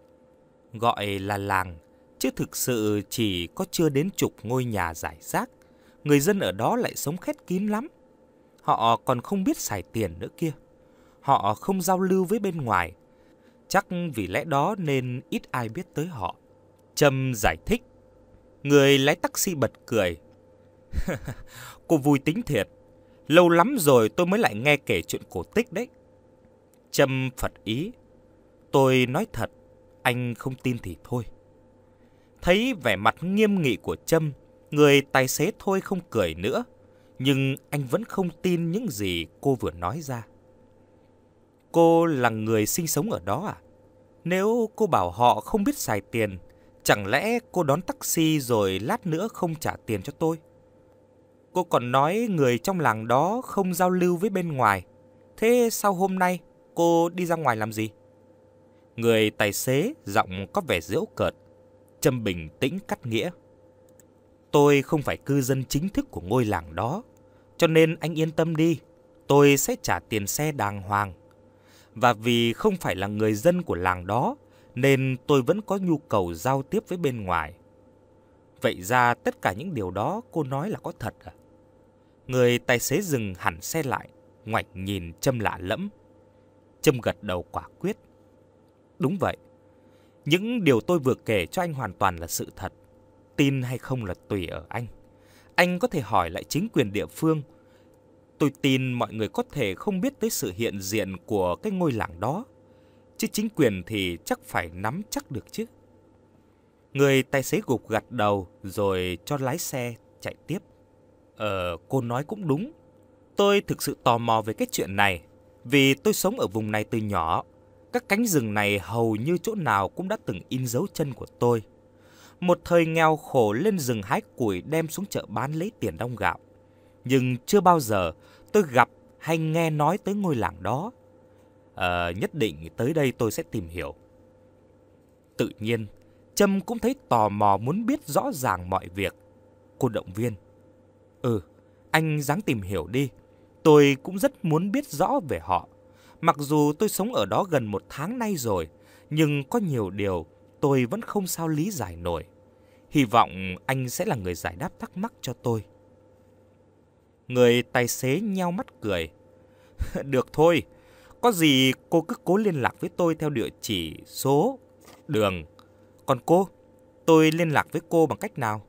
Gọi là làng, chứ thực sự chỉ có chưa đến chục ngôi nhà rải rác. Người dân ở đó lại sống khép kín lắm. Họ còn không biết xài tiền nữa kia. Họ không giao lưu với bên ngoài. Chắc vì lẽ đó nên ít ai biết tới họ. Trâm giải thích. Người lái taxi bật cười. Cô vui tính thiệt. Lâu lắm rồi tôi mới lại nghe kể chuyện cổ tích đấy. Trâm phật ý. Tôi nói thật, anh không tin thì thôi. Thấy vẻ mặt nghiêm nghị của Trâm, người tài xế thôi không cười nữa. Nhưng anh vẫn không tin những gì cô vừa nói ra. Cô là người sinh sống ở đó à? Nếu cô bảo họ không biết xài tiền, chẳng lẽ cô đón taxi rồi lát nữa không trả tiền cho tôi? Cô còn nói người trong làng đó không giao lưu với bên ngoài. Thế sao hôm nay cô đi ra ngoài làm gì? Người tài xế giọng có vẻ giễu cợt. Trâm bình tĩnh cắt nghĩa. Tôi không phải cư dân chính thức của ngôi làng đó, cho nên anh yên tâm đi, tôi sẽ trả tiền xe đàng hoàng. Và vì không phải là người dân của làng đó, nên tôi vẫn có nhu cầu giao tiếp với bên ngoài. Vậy ra tất cả những điều đó cô nói là có thật à? Người tài xế dừng hẳn xe lại, ngoảnh nhìn Trâm lạ lẫm. Trâm gật đầu quả quyết. Đúng vậy. Những điều tôi vừa kể cho anh hoàn toàn là sự thật. Tin hay không là tùy ở anh. Anh có thể hỏi lại chính quyền địa phương. Tôi tin mọi người có thể không biết tới sự hiện diện của cái ngôi làng đó, chứ chính quyền thì chắc phải nắm chắc được chứ. Người tài xế gục gật đầu rồi cho lái xe chạy tiếp. Ờ, cô nói cũng đúng. Tôi thực sự tò mò về cái chuyện này, vì tôi sống ở vùng này từ nhỏ. Các cánh rừng này hầu như chỗ nào cũng đã từng in dấu chân của tôi. Một thời nghèo khổ lên rừng hái củi đem xuống chợ bán lấy tiền đong gạo. Nhưng chưa bao giờ tôi gặp hay nghe nói tới ngôi làng đó. Ờ, nhất định tới đây tôi sẽ tìm hiểu. Tự nhiên, Trâm cũng thấy tò mò muốn biết rõ ràng mọi việc. Cô động viên. Ừ, anh ráng tìm hiểu đi. Tôi cũng rất muốn biết rõ về họ. Mặc dù tôi sống ở đó gần một tháng nay rồi, nhưng có nhiều điều tôi vẫn không sao lý giải nổi. Hy vọng anh sẽ là người giải đáp thắc mắc cho tôi. Người tài xế nheo mắt cười. Được thôi, có gì cô cứ cố liên lạc với tôi theo địa chỉ, số, đường. Còn cô, tôi liên lạc với cô bằng cách nào?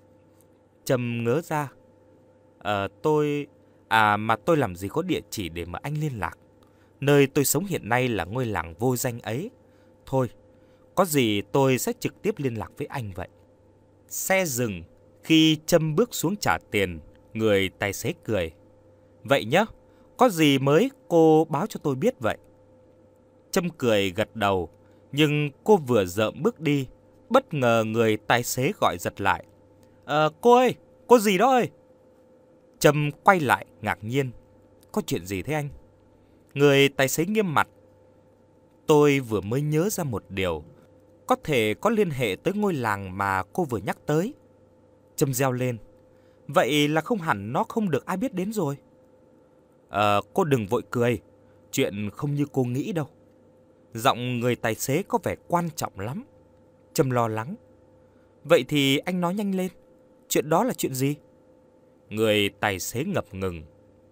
Trâm ngớ ra. Ờ, tôi... À mà tôi làm gì có địa chỉ để mà anh liên lạc. Nơi tôi sống hiện nay là ngôi làng vô danh ấy. Thôi, có gì tôi sẽ trực tiếp liên lạc với anh vậy. Xe dừng. Khi Trâm bước xuống trả tiền, người tài xế cười. Vậy nhá, có gì mới cô báo cho tôi biết vậy. Trâm cười gật đầu, nhưng cô vừa dợm bước đi, bất ngờ người tài xế gọi giật lại. Ờ, cô ơi, cô gì đó ơi. Trâm quay lại ngạc nhiên. Có chuyện gì thế anh? Người tài xế nghiêm mặt. Tôi vừa mới nhớ ra một điều. Có thể có liên hệ tới ngôi làng mà cô vừa nhắc tới. Trâm reo lên. Vậy là không hẳn nó không được ai biết đến rồi. Ờ, cô đừng vội cười. Chuyện không như cô nghĩ đâu. Giọng người tài xế có vẻ quan trọng lắm. Trâm lo lắng. Vậy thì anh nói nhanh lên. Chuyện đó là chuyện gì? Người tài xế ngập ngừng.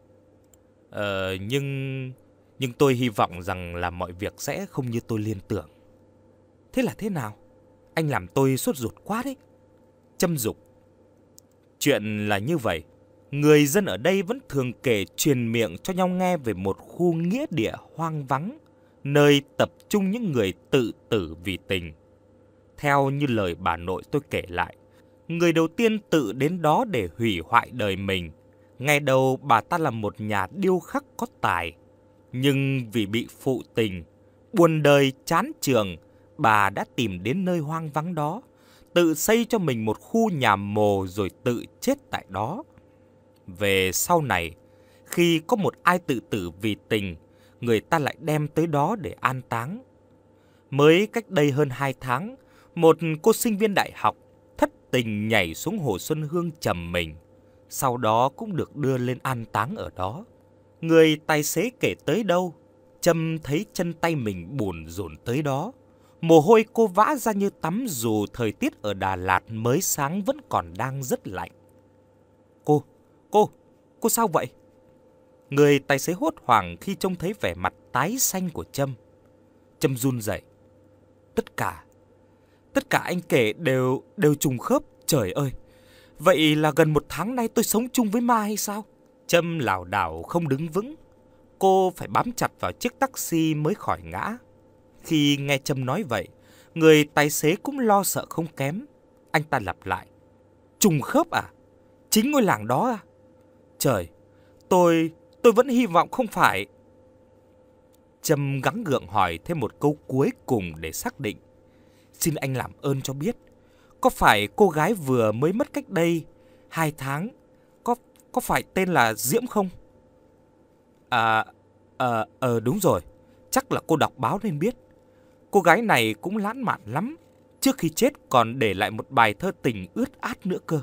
Ờ, nhưng... Nhưng tôi hy vọng rằng là mọi việc sẽ không như tôi liên tưởng. Thế là thế nào? Anh làm tôi sốt ruột quá đấy. Trâm dục. Chuyện là như vậy. Người dân ở đây vẫn thường kể truyền miệng cho nhau nghe về một khu nghĩa địa hoang vắng, nơi tập trung những người tự tử vì tình. Theo như lời bà nội tôi kể lại, người đầu tiên tự đến đó để hủy hoại đời mình. Ngày đầu bà ta là một nhà điêu khắc có tài, nhưng vì bị phụ tình, buồn đời chán trường, bà đã tìm đến nơi hoang vắng đó, tự xây cho mình một khu nhà mồ rồi tự chết tại đó. Về sau này, khi có một ai tự tử vì tình, người ta lại đem tới đó để an táng. Mới cách đây hơn hai tháng, một cô sinh viên đại học thất tình nhảy xuống hồ Xuân Hương trầm mình, sau đó cũng được đưa lên an táng ở đó. Người tài xế kể tới đâu, Trâm thấy chân tay mình bùn rùn tới đó. Mồ hôi cô vã ra như tắm dù thời tiết ở Đà Lạt mới sáng vẫn còn đang rất lạnh. Cô, cô, cô sao vậy? Người tài xế hốt hoảng khi trông thấy vẻ mặt tái xanh của Trâm. Trâm run rẩy. Tất cả, tất cả anh kể đều, đều trùng khớp, trời ơi. Vậy là gần một tháng nay tôi sống chung với ma hay sao? Trâm lảo đảo không đứng vững. Cô phải bám chặt vào chiếc taxi mới khỏi ngã. Khi nghe Trâm nói vậy, người tài xế cũng lo sợ không kém. Anh ta lặp lại. Trùng khớp à? Chính ngôi làng đó à? Trời, tôi, tôi vẫn hy vọng không phải. Trâm gắng gượng hỏi thêm một câu cuối cùng để xác định. Xin anh làm ơn cho biết, có phải cô gái vừa mới mất cách đây hai tháng, có, có phải tên là Diễm không? À, ờ, à, à, đúng rồi, chắc là cô đọc báo nên biết. Cô gái này cũng lãng mạn lắm, trước khi chết còn để lại một bài thơ tình ướt át nữa cơ.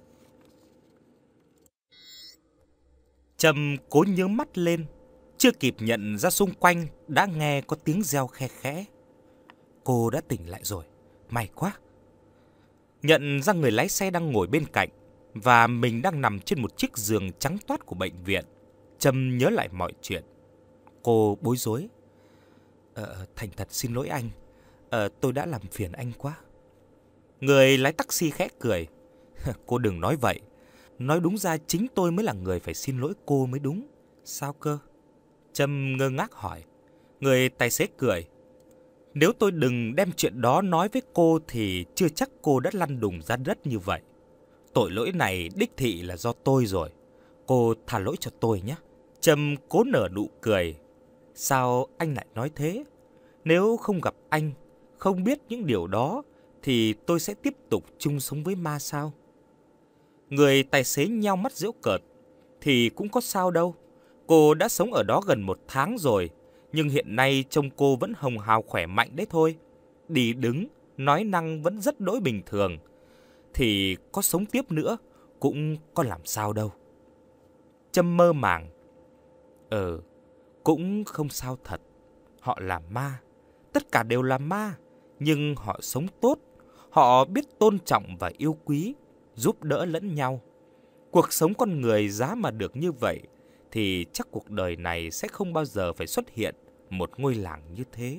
Trâm cố nhớ mắt lên, chưa kịp nhận ra xung quanh đã nghe có tiếng reo khe khẽ. Cô đã tỉnh lại rồi, may quá. Nhận ra người lái xe đang ngồi bên cạnh và mình đang nằm trên một chiếc giường trắng toát của bệnh viện, Trâm nhớ lại mọi chuyện. Cô bối rối. Ờ, thành thật xin lỗi anh, ờ, tôi đã làm phiền anh quá. Người lái taxi khẽ cười. Cô đừng nói vậy. Nói đúng ra chính tôi mới là người phải xin lỗi cô mới đúng. Sao cơ? Trâm ngơ ngác hỏi. Người tài xế cười. Nếu tôi đừng đem chuyện đó nói với cô thì chưa chắc cô đã lăn đùng ra đất như vậy. Tội lỗi này đích thị là do tôi rồi. Cô tha lỗi cho tôi nhé. Trâm cố nở nụ cười. Sao anh lại nói thế? Nếu không gặp anh, không biết những điều đó, thì tôi sẽ tiếp tục chung sống với ma sao? Người tài xế nheo mắt giễu cợt. Thì cũng có sao đâu. Cô đã sống ở đó gần một tháng rồi, nhưng hiện nay trông cô vẫn hồng hào khỏe mạnh đấy thôi. Đi đứng, nói năng vẫn rất đỗi bình thường. Thì có sống tiếp nữa, cũng có làm sao đâu. Trâm mơ màng. Ờ, cũng không sao thật. Họ là ma. Tất cả đều là ma. Nhưng họ sống tốt. Họ biết tôn trọng và yêu quý, giúp đỡ lẫn nhau. Cuộc sống con người giá mà được như vậy, thì chắc cuộc đời này sẽ không bao giờ phải xuất hiện một ngôi làng như thế.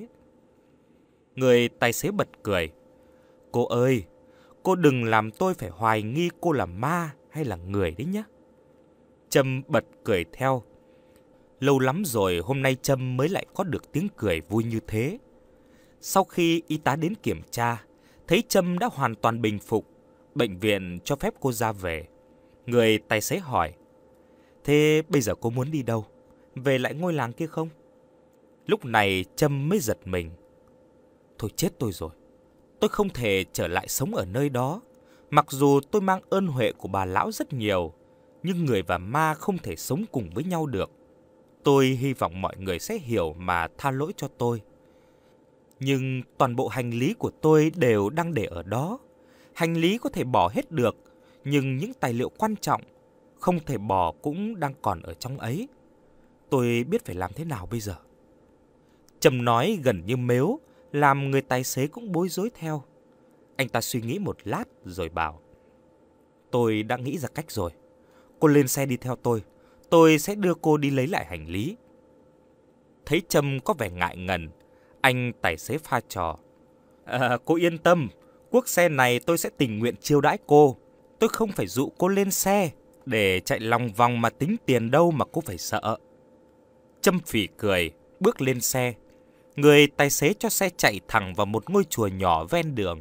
Người tài xế bật cười. Cô ơi, cô đừng làm tôi phải hoài nghi cô là ma hay là người đấy nhé. Trâm bật cười theo. Lâu lắm rồi hôm nay Trâm mới lại có được tiếng cười vui như thế. Sau khi y tá đến kiểm tra, thấy Trâm đã hoàn toàn bình phục, bệnh viện cho phép cô ra về. Người tài xế hỏi. Thế bây giờ cô muốn đi đâu? Về lại ngôi làng kia không? Lúc này Trâm mới giật mình. Thôi chết tôi rồi. Tôi không thể trở lại sống ở nơi đó. Mặc dù tôi mang ơn huệ của bà lão rất nhiều, nhưng người và ma không thể sống cùng với nhau được. Tôi hy vọng mọi người sẽ hiểu mà tha lỗi cho tôi. Nhưng toàn bộ hành lý của tôi đều đang để ở đó. Hành lý có thể bỏ hết được, nhưng những tài liệu quan trọng không thể bỏ cũng đang còn ở trong ấy. Tôi biết phải làm thế nào bây giờ? Trâm nói gần như mếu, làm người tài xế cũng bối rối theo. Anh ta suy nghĩ một lát rồi bảo. Tôi đã nghĩ ra cách rồi. Cô lên xe đi theo tôi. Tôi sẽ đưa cô đi lấy lại hành lý. Thấy Trâm có vẻ ngại ngần, anh tài xế pha trò. À, cô yên tâm, cuốc xe này tôi sẽ tình nguyện chiêu đãi cô. Tôi không phải dụ cô lên xe để chạy lòng vòng mà tính tiền đâu mà cô phải sợ. Trâm phì cười, bước lên xe. Người tài xế cho xe chạy thẳng vào một ngôi chùa nhỏ ven đường.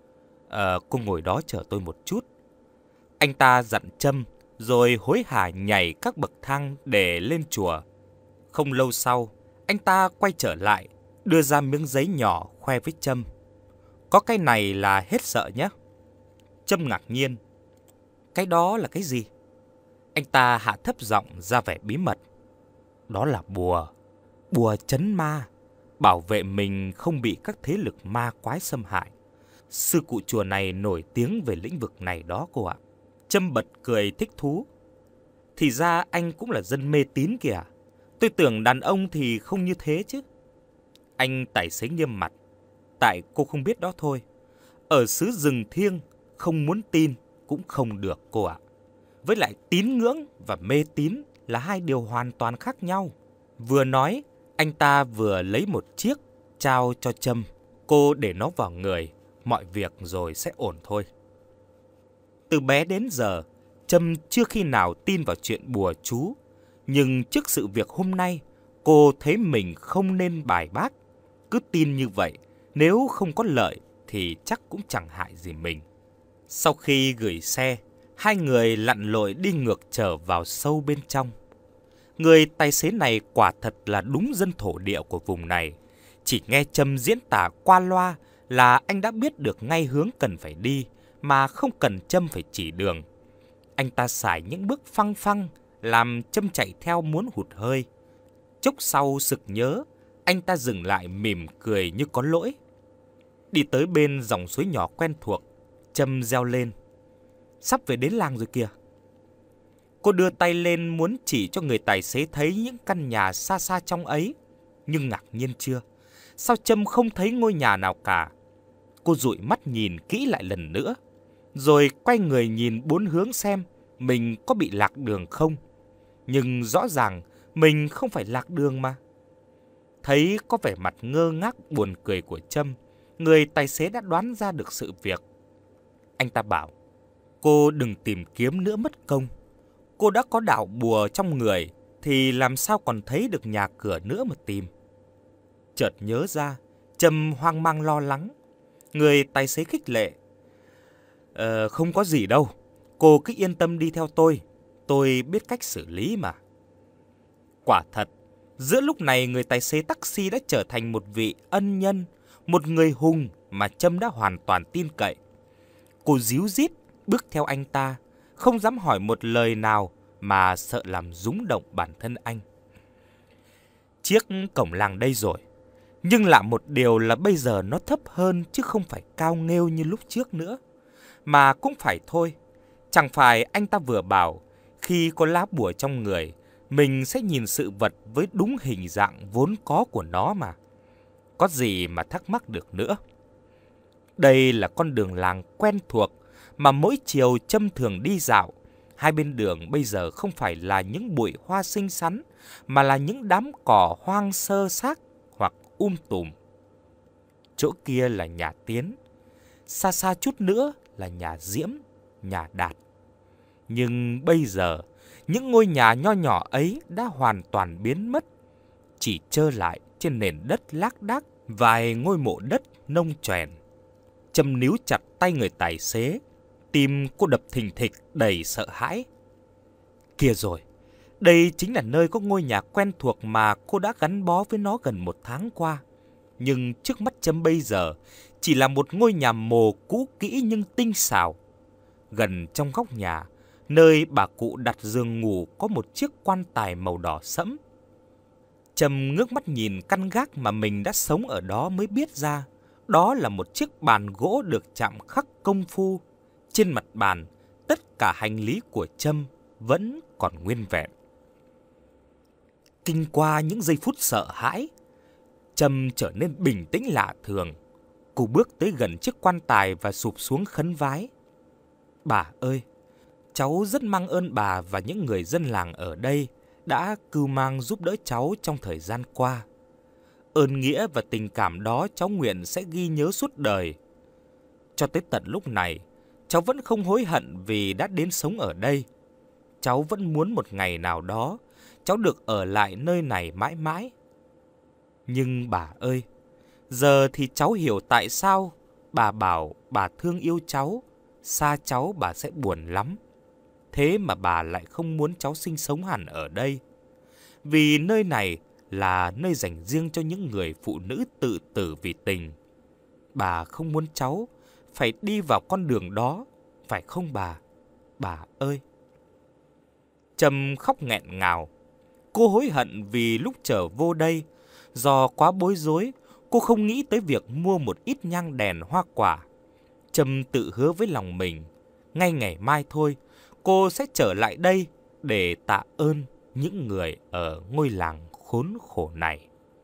À, cô ngồi đó chờ tôi một chút. Anh ta dặn Trâm, rồi hối hả nhảy các bậc thang để lên chùa. Không lâu sau, anh ta quay trở lại, đưa ra miếng giấy nhỏ khoe với Trâm. Có cái này là hết sợ nhé. Trâm ngạc nhiên. Cái đó là cái gì? Anh ta hạ thấp giọng ra vẻ bí mật. Đó là bùa. Bùa trấn ma, bảo vệ mình không bị các thế lực ma quái xâm hại. Sư cụ chùa này nổi tiếng về lĩnh vực này đó cô ạ. Trâm bật cười thích thú. Thì ra anh cũng là dân mê tín kìa. Tôi tưởng đàn ông thì không như thế chứ. Anh tài xế nghiêm mặt. Tại cô không biết đó thôi. Ở xứ rừng thiêng, không muốn tin cũng không được cô ạ. Với lại tín ngưỡng và mê tín là hai điều hoàn toàn khác nhau. Vừa nói, anh ta vừa lấy một chiếc trao cho Trâm. Cô để nó vào người, mọi việc rồi sẽ ổn thôi. Từ bé đến giờ, Trâm chưa khi nào tin vào chuyện bùa chú. Nhưng trước sự việc hôm nay, cô thấy mình không nên bài bác. Cứ tin như vậy, nếu không có lợi thì chắc cũng chẳng hại gì mình. Sau khi gửi xe, hai người lặn lội đi ngược trở vào sâu bên trong. Người tài xế này quả thật là đúng dân thổ địa của vùng này. Chỉ nghe Trâm diễn tả qua loa là anh đã biết được ngay hướng cần phải đi, mà không cần Trâm phải chỉ đường. Anh ta xài những bước phăng phăng, làm Trâm chạy theo muốn hụt hơi. Chốc sau sực nhớ, anh ta dừng lại mỉm cười như có lỗi. Đi tới bên dòng suối nhỏ quen thuộc, Trâm reo lên. Sắp về đến làng rồi kìa. Cô đưa tay lên muốn chỉ cho người tài xế thấy những căn nhà xa xa trong ấy. Nhưng ngạc nhiên chưa, sao Trâm không thấy ngôi nhà nào cả. Cô dụi mắt nhìn kỹ lại lần nữa, rồi quay người nhìn bốn hướng xem mình có bị lạc đường không. Nhưng rõ ràng mình không phải lạc đường mà. Thấy có vẻ mặt ngơ ngác buồn cười của Trâm, người tài xế đã đoán ra được sự việc. Anh ta bảo, Cô đừng tìm kiếm nữa mất công. Cô đã có đạo bùa trong người thì làm sao còn thấy được nhà cửa nữa mà tìm. Chợt nhớ ra, Trâm hoang mang lo lắng. Người tài xế khích lệ. Ờ, không có gì đâu, cô cứ yên tâm đi theo tôi, tôi biết cách xử lý mà. Quả thật, giữa lúc này người tài xế taxi đã trở thành một vị ân nhân, một người hùng mà Trâm đã hoàn toàn tin cậy. Cô díu dít bước theo anh ta, không dám hỏi một lời nào mà sợ làm rúng động bản thân anh. Chiếc cổng làng đây rồi, nhưng lạ một điều là bây giờ nó thấp hơn chứ không phải cao nghêu như lúc trước nữa. Mà cũng phải thôi, chẳng phải anh ta vừa bảo khi có lá bùa trong người, mình sẽ nhìn sự vật với đúng hình dạng vốn có của nó mà. Có gì mà thắc mắc được nữa. Đây là con đường làng quen thuộc mà mỗi chiều Trâm thường đi dạo. Hai bên đường bây giờ không phải là những bụi hoa xinh xắn, mà là những đám cỏ hoang sơ xác hoặc um tùm. Chỗ kia là nhà Tiến, xa xa chút nữa là nhà Diễm, nhà Đạt. Nhưng bây giờ, những ngôi nhà nho nhỏ ấy đã hoàn toàn biến mất, chỉ trơ lại trên nền đất lác đác vài ngôi mộ đất nông choèn. Trâm níu chặt tay người tài xế, tim cô đập thình thịch đầy sợ hãi. Kìa rồi, đây chính là nơi có ngôi nhà quen thuộc mà cô đã gắn bó với nó gần một tháng qua. Nhưng trước mắt Trâm bây giờ chỉ là một ngôi nhà mồ cũ kỹ nhưng tinh xảo. Gần trong góc nhà, nơi bà cụ đặt giường ngủ có một chiếc quan tài màu đỏ sẫm. Trâm ngước mắt nhìn căn gác mà mình đã sống ở đó mới biết ra, đó là một chiếc bàn gỗ được chạm khắc công phu. Trên mặt bàn, tất cả hành lý của Trâm vẫn còn nguyên vẹn. Kinh qua những giây phút sợ hãi, Trâm trở nên bình tĩnh lạ thường. Cô bước tới gần chiếc quan tài và sụp xuống khấn vái. Bà ơi, cháu rất mang ơn bà và những người dân làng ở đây đã cưu mang giúp đỡ cháu trong thời gian qua. Ơn nghĩa và tình cảm đó cháu nguyện sẽ ghi nhớ suốt đời. Cho tới tận lúc này, cháu vẫn không hối hận vì đã đến sống ở đây. Cháu vẫn muốn một ngày nào đó, cháu được ở lại nơi này mãi mãi. Nhưng bà ơi, giờ thì cháu hiểu tại sao bà bảo bà thương yêu cháu, xa cháu bà sẽ buồn lắm. Thế mà bà lại không muốn cháu sinh sống hẳn ở đây. Vì nơi này là nơi dành riêng cho những người phụ nữ tự tử vì tình. Bà không muốn cháu phải đi vào con đường đó, phải không bà? Bà ơi! Trâm khóc nghẹn ngào. Cô hối hận vì lúc trở vô đây, do quá bối rối, cô không nghĩ tới việc mua một ít nhang đèn hoa quả. Trâm tự hứa với lòng mình, ngay ngày mai thôi, cô sẽ trở lại đây để tạ ơn những người ở ngôi làng khốn khổ này.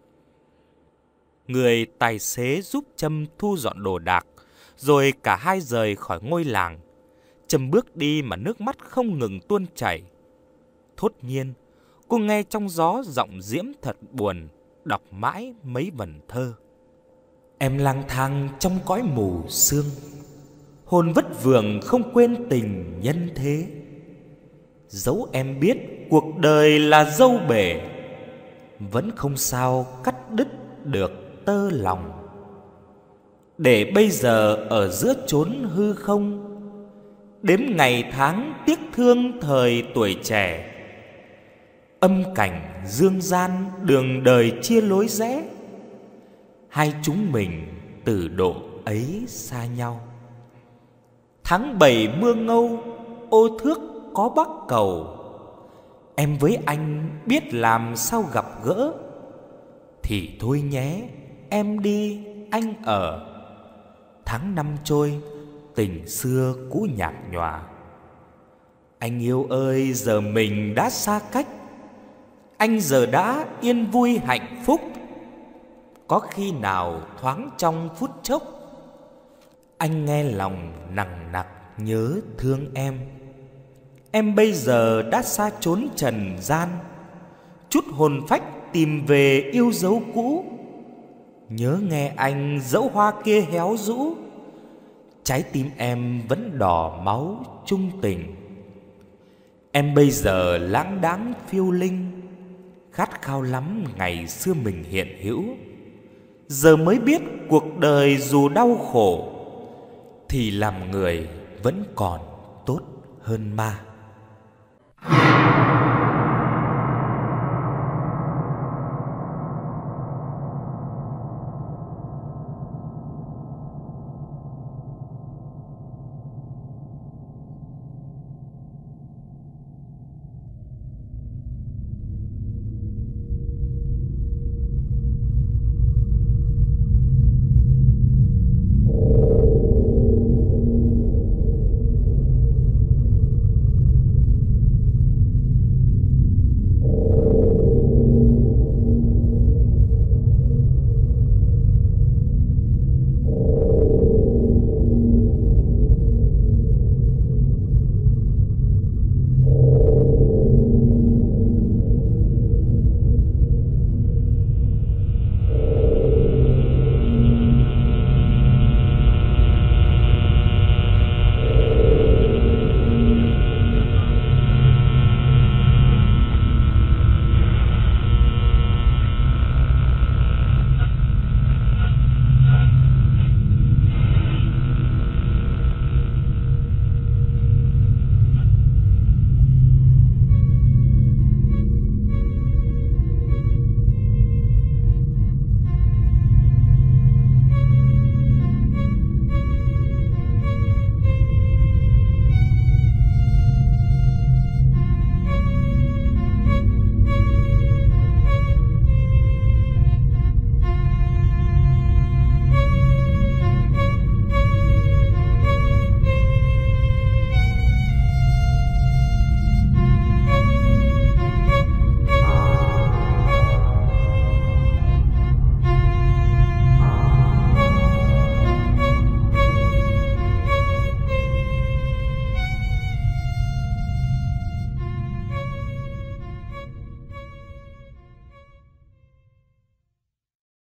Người tài xế giúp Trâm thu dọn đồ đạc, rồi cả hai rời khỏi ngôi làng. Trâm bước đi mà nước mắt không ngừng tuôn chảy. Thốt nhiên, cô nghe trong gió giọng Diễm thật buồn, đọc mãi mấy vần thơ. Em lang thang trong cõi mù sương, hồn vất vưởng không quên tình nhân thế. Dẫu em biết cuộc đời là dâu bể, vẫn không sao cắt đứt được tơ lòng. Để bây giờ ở giữa chốn hư không, đếm ngày tháng tiếc thương thời tuổi trẻ. Âm cảnh dương gian đường đời chia lối rẽ, hai chúng mình từ độ ấy xa nhau. Tháng bảy mưa ngâu, ô thước có bắc cầu. Em với anh biết làm sao gặp gỡ. Thì thôi nhé, em đi anh ở. Tháng năm trôi, tình xưa cũ nhạt nhòa. Anh yêu ơi, giờ mình đã xa cách. Anh giờ đã yên vui hạnh phúc. Có khi nào thoáng trong phút chốc, anh nghe lòng nặng nặc nhớ thương em. Em bây giờ đã xa chốn trần gian, chút hồn phách tìm về yêu dấu cũ. Nhớ nghe anh dẫu hoa kia héo rũ, trái tim em vẫn đỏ máu chung tình. Em bây giờ lãng đãng phiêu linh, khát khao lắm ngày xưa mình hiện hữu. Giờ mới biết cuộc đời dù đau khổ, thì làm người vẫn còn tốt hơn ma.